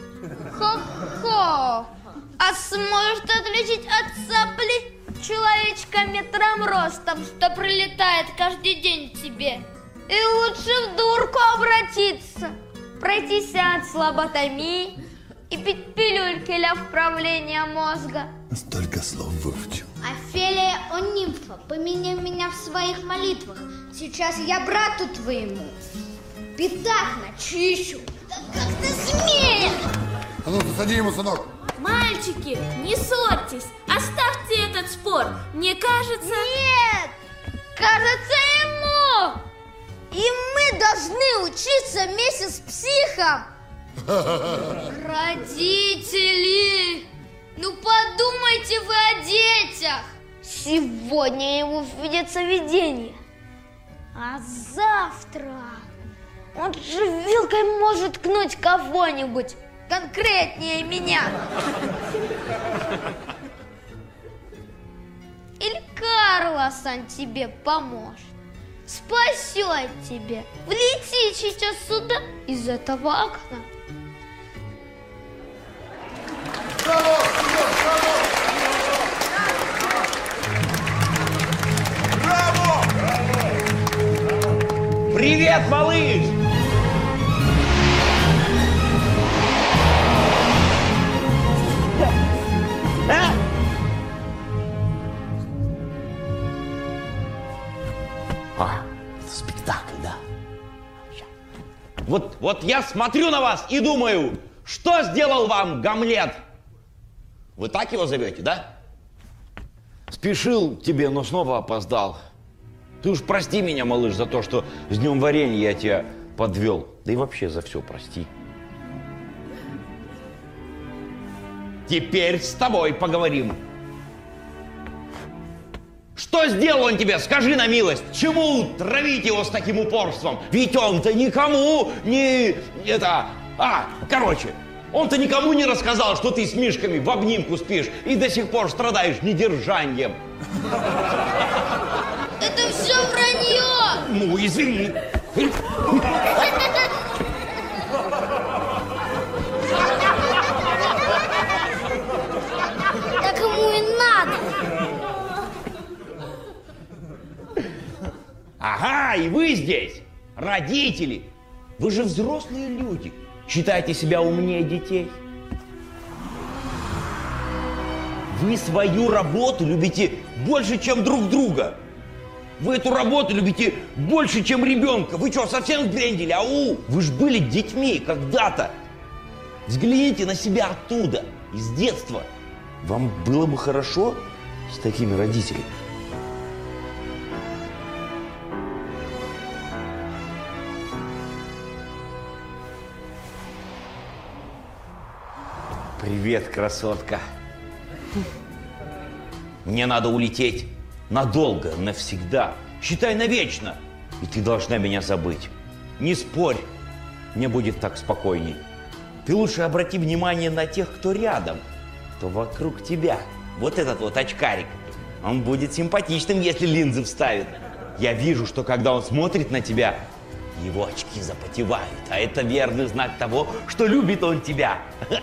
Хо-хо! А сможет отличить от сапли человечка метром ростом, что прилетает каждый день к тебе? И лучше в дурку обратиться, пройтись от слаботомии и пить пилюльки для вправления мозга. Столько слов выучил. Офелия, о нимфа, поменяй меня в своих молитвах. Сейчас я брату твоему пятак начищу. Да как ты смеешь? А ну, засади ему, сынок. Мальчики, не ссорьтесь, оставьте этот спор. Мне кажется... Нет, кажется ему. И мы должны учиться вместе с психом. Родители, ну подумайте вы о детях. Сегодня ему видится видение, а завтра он же вилкой может ткнуть кого-нибудь конкретнее меня. Или Карлосан тебе поможет, спасет тебя. Влети сейчас сюда из этого окна. Браво! Браво! Браво! Привет, малыш! А? А, это спектакль, да? Вот, вот я смотрю на вас и думаю, что сделал вам Гамлет? Вы так его зовете, да? Спешил тебе, но снова опоздал. Ты уж прости меня, малыш, за то, что с днем варенья я тебя подвел. Да и вообще за все прости. Теперь с тобой поговорим. Что сделал он тебе? Скажи на милость. Чему травить его с таким упорством? Ведь он-то никому не... Это... А, короче, он-то никому не рассказал, что ты с мишками в обнимку спишь и до сих пор страдаешь недержанием. Это все вранье! Ну, извини. Так ему и надо. Ага, и вы здесь, родители. Вы же взрослые люди. Считаете себя умнее детей. Вы свою работу любите больше, чем друг друга. Вы эту работу любите больше, чем ребенка. Вы что, совсем сбрендили? Ау! Вы же были детьми когда-то. Взгляните на себя оттуда, из детства. Вам было бы хорошо с такими родителями. Привет, красотка. Мне надо улететь надолго, навсегда. Считай, навечно. И ты должна меня забыть. Не спорь, мне будет так спокойней. Ты лучше обрати внимание на тех, кто рядом, кто вокруг тебя. Вот этот вот очкарик. Он будет симпатичным, если линзы вставит. Я вижу, что когда он смотрит на тебя, его очки запотевают. А это верный знак того, что любит он тебя.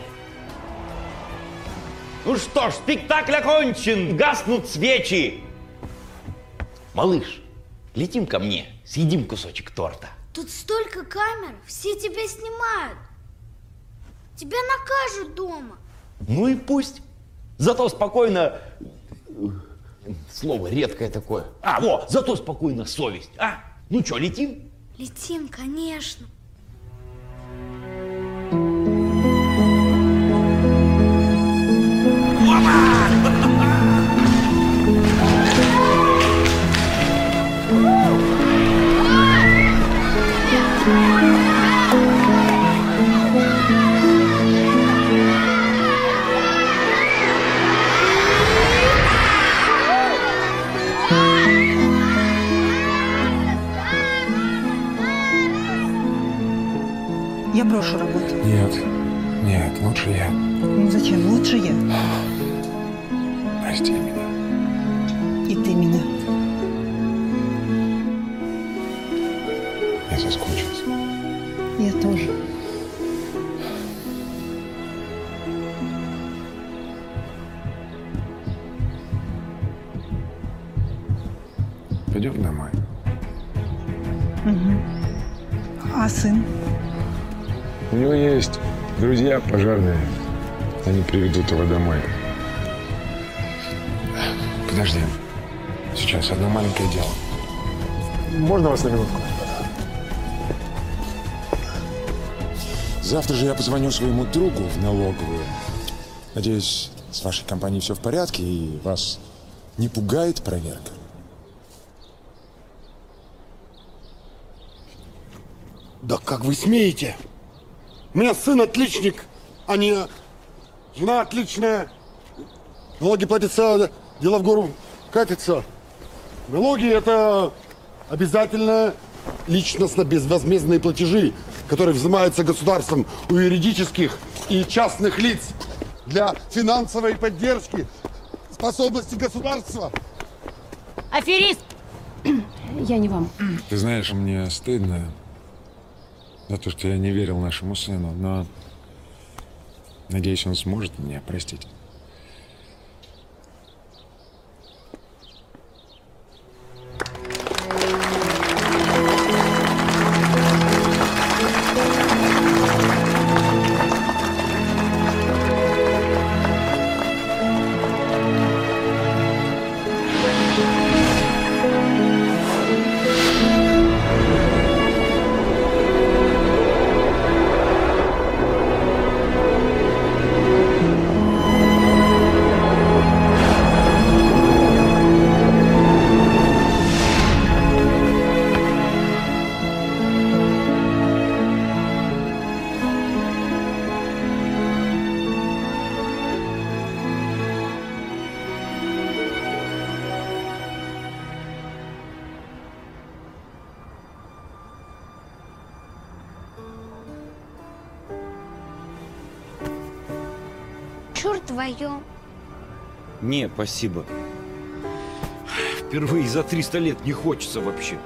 Ну что ж, спектакль окончен, гаснут свечи. Малыш, летим ко мне, съедим кусочек торта. Тут столько камер, все тебя снимают. Тебя накажут дома. Ну и пусть. Зато спокойно... Слово редкое такое. А, во, зато спокойно совесть. А, ну что, летим? Летим, конечно. Я брошу работу. Нет, нет, лучше я. Ну зачем? Лучше я. Прости меня. И ты меня. Я соскучился. Я тоже. Пойдем домой. Угу. А сын? У него есть друзья пожарные. Они приведут его домой. Подожди. Сейчас одно маленькое дело. Можно вас на минутку? Завтра же я позвоню своему другу в налоговую. Надеюсь, с вашей компанией все в порядке и вас не пугает проверка. Да как вы смеете? У меня сын отличник, а не жена отличная. Налоги платятся, дело в гору катится. Налоги – это обязательно личностно-безвозмездные платежи, которые взимаются государством у юридических и частных лиц для финансовой поддержки способности государства. Аферист! Я не вам. Ты знаешь, мне стыдно за то, что я не верил нашему сыну, но надеюсь, он сможет меня простить. Черт твою. Не, спасибо. Впервые за триста лет не хочется вообще.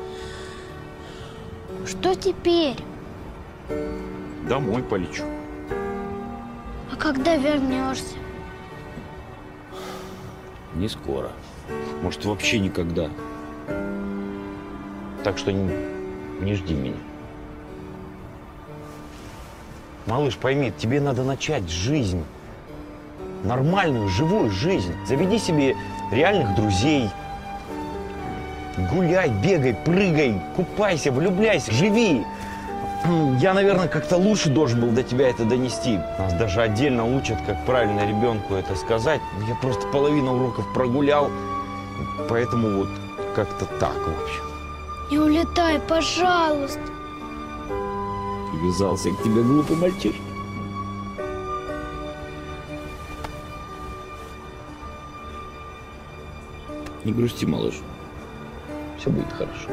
Что теперь? Домой полечу. А когда вернешься? Не скоро. Может, вообще никогда. Так что не, не жди меня. Малыш, пойми, тебе надо начать жизнь. Нормальную, живую жизнь. Заведи себе реальных друзей. Гуляй, бегай, прыгай, купайся, влюбляйся, живи. Я, наверное, как-то лучше должен был до тебя это донести. Нас даже отдельно учат, как правильно ребенку это сказать. Я просто половину уроков прогулял, поэтому вот как-то так, в общем. Не улетай, пожалуйста. Привязался к тебе, глупый мальчишка. Не грусти, малыш. Все будет хорошо.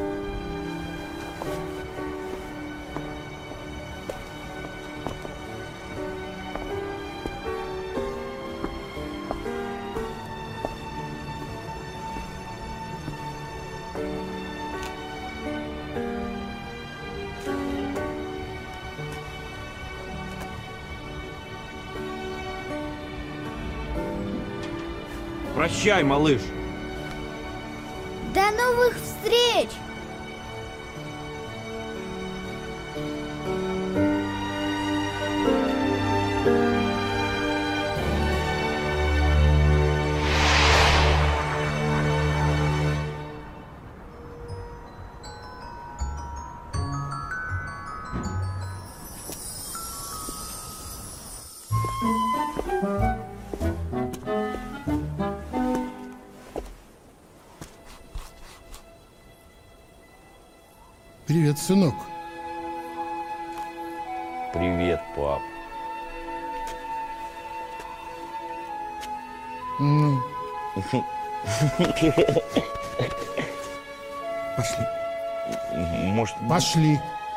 Прощай, малыш. До новых встреч! Привет, сынок. Привет, пап. Ну. Пошли. Может... Пошли.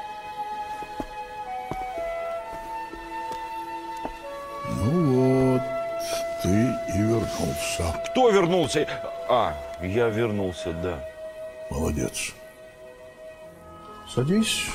Ну вот, ты и вернулся. Кто вернулся? А, я вернулся, да. Молодец. Садись.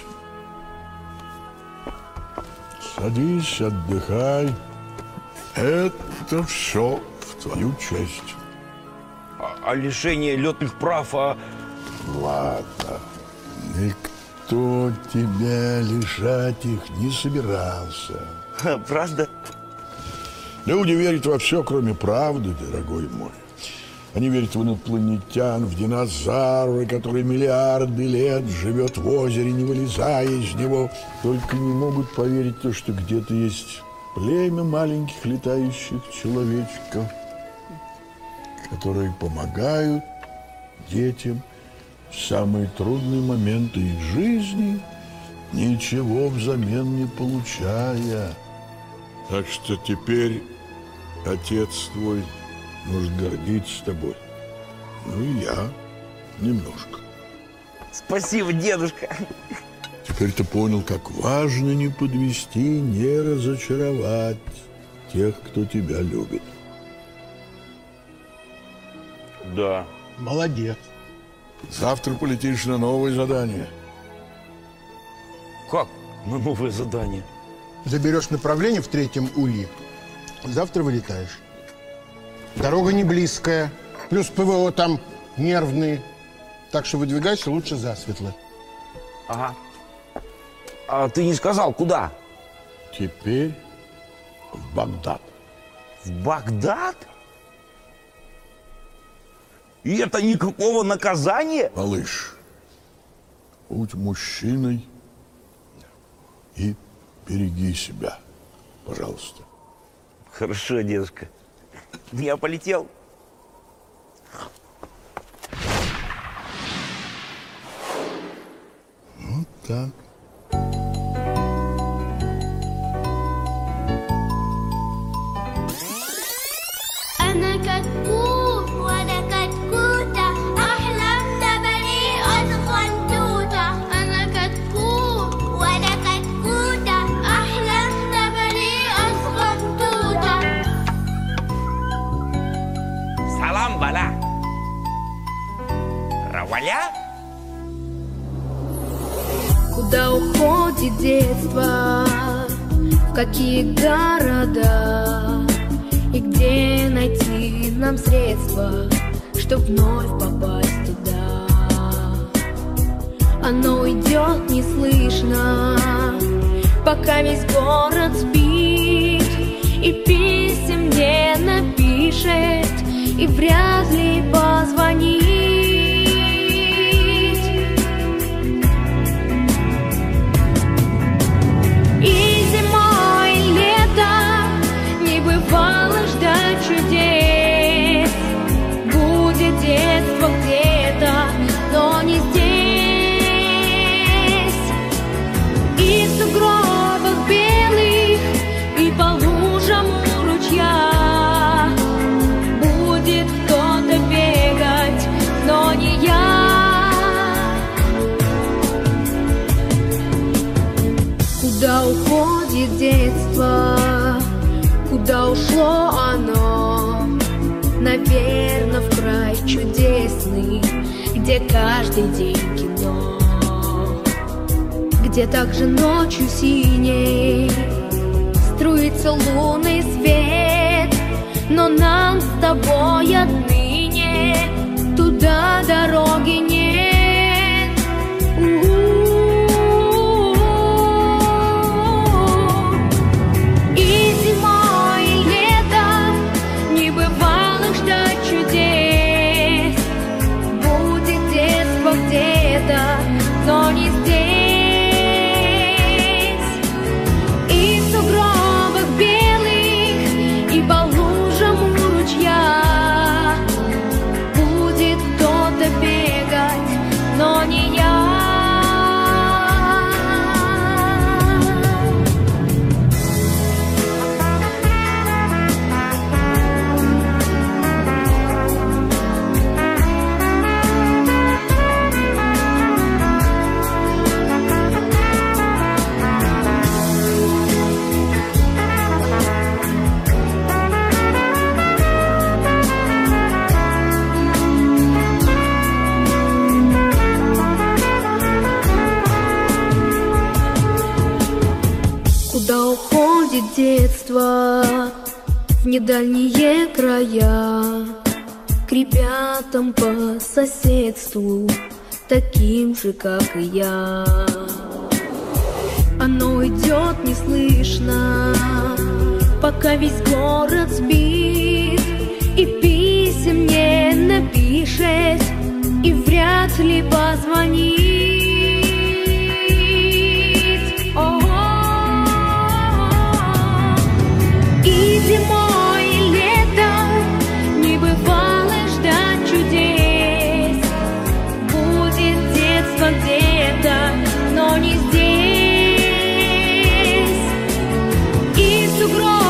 Садись, отдыхай. Это все в твою честь. А, а лишение летных прав, а... Ладно. Никто тебя лишать их не собирался. Правда? Люди верят во все, кроме правды, дорогой мой. Они верят в инопланетян, в динозавра, который миллиарды лет живет в озере, не вылезая из него. Только не могут поверить в то, что где-то есть племя маленьких летающих человечков, которые помогают детям в самые трудные моменты их жизни, ничего взамен не получая. Так что теперь отец твой может гордиться тобой. Ну и я немножко. Спасибо, дедушка. Теперь ты понял, как важно не подвести, не разочаровать тех, кто тебя любит. Да. Молодец. Завтра полетишь на новое задание. Как на новое задание? Заберешь направление в третьем улье. Завтра вылетаешь. Дорога не близкая. Плюс ПВО там нервные. Так что выдвигайся лучше засветло. Ага. А ты не сказал, куда? Теперь в Багдад. В Багдад? И это никакого наказания? Малыш, будь мужчиной и береги себя, пожалуйста. Хорошо, дедушка. Я полетел. Вот так. أنا كتكوت وأنا كتكوتة أحلامنا بريئة صغنطوطة أنا كتكوت وأنا كتكوتة أحلامنا بريئة صغنطوطة Салам, Бала. Раваля? Куда уходит детство, в какие города, и где найти нам средства, чтоб вновь попасть туда. Оно уйдет неслышно, пока весь город спит, и писем не напишет, и вряд ли позвонит. И зимой, и летом не бывало ждать чудес. Будет детство где-то, но не здесь. И в сугробах белых, и по лужам у ручья будет кто-то бегать, но не я. Куда уходит детство? Куда ушло оно? Наверно, в край чудесный, где каждый день кино, где также ночью синей струится лунный свет. Но нам с тобой отныне туда дороги нет. И зимой, и летом не бывало ждать чудес. Будет детство где-то, но не здесь. И в сугробах белых, детства в недальние края, к ребятам по соседству, таким же, как и я. Оно идет неслышно, пока весь город спит, и писем не напишет, и вряд ли позвонит. И зимой, и летом не бывало ждать чудес. Будет детство где-то, но не здесь. И сугроб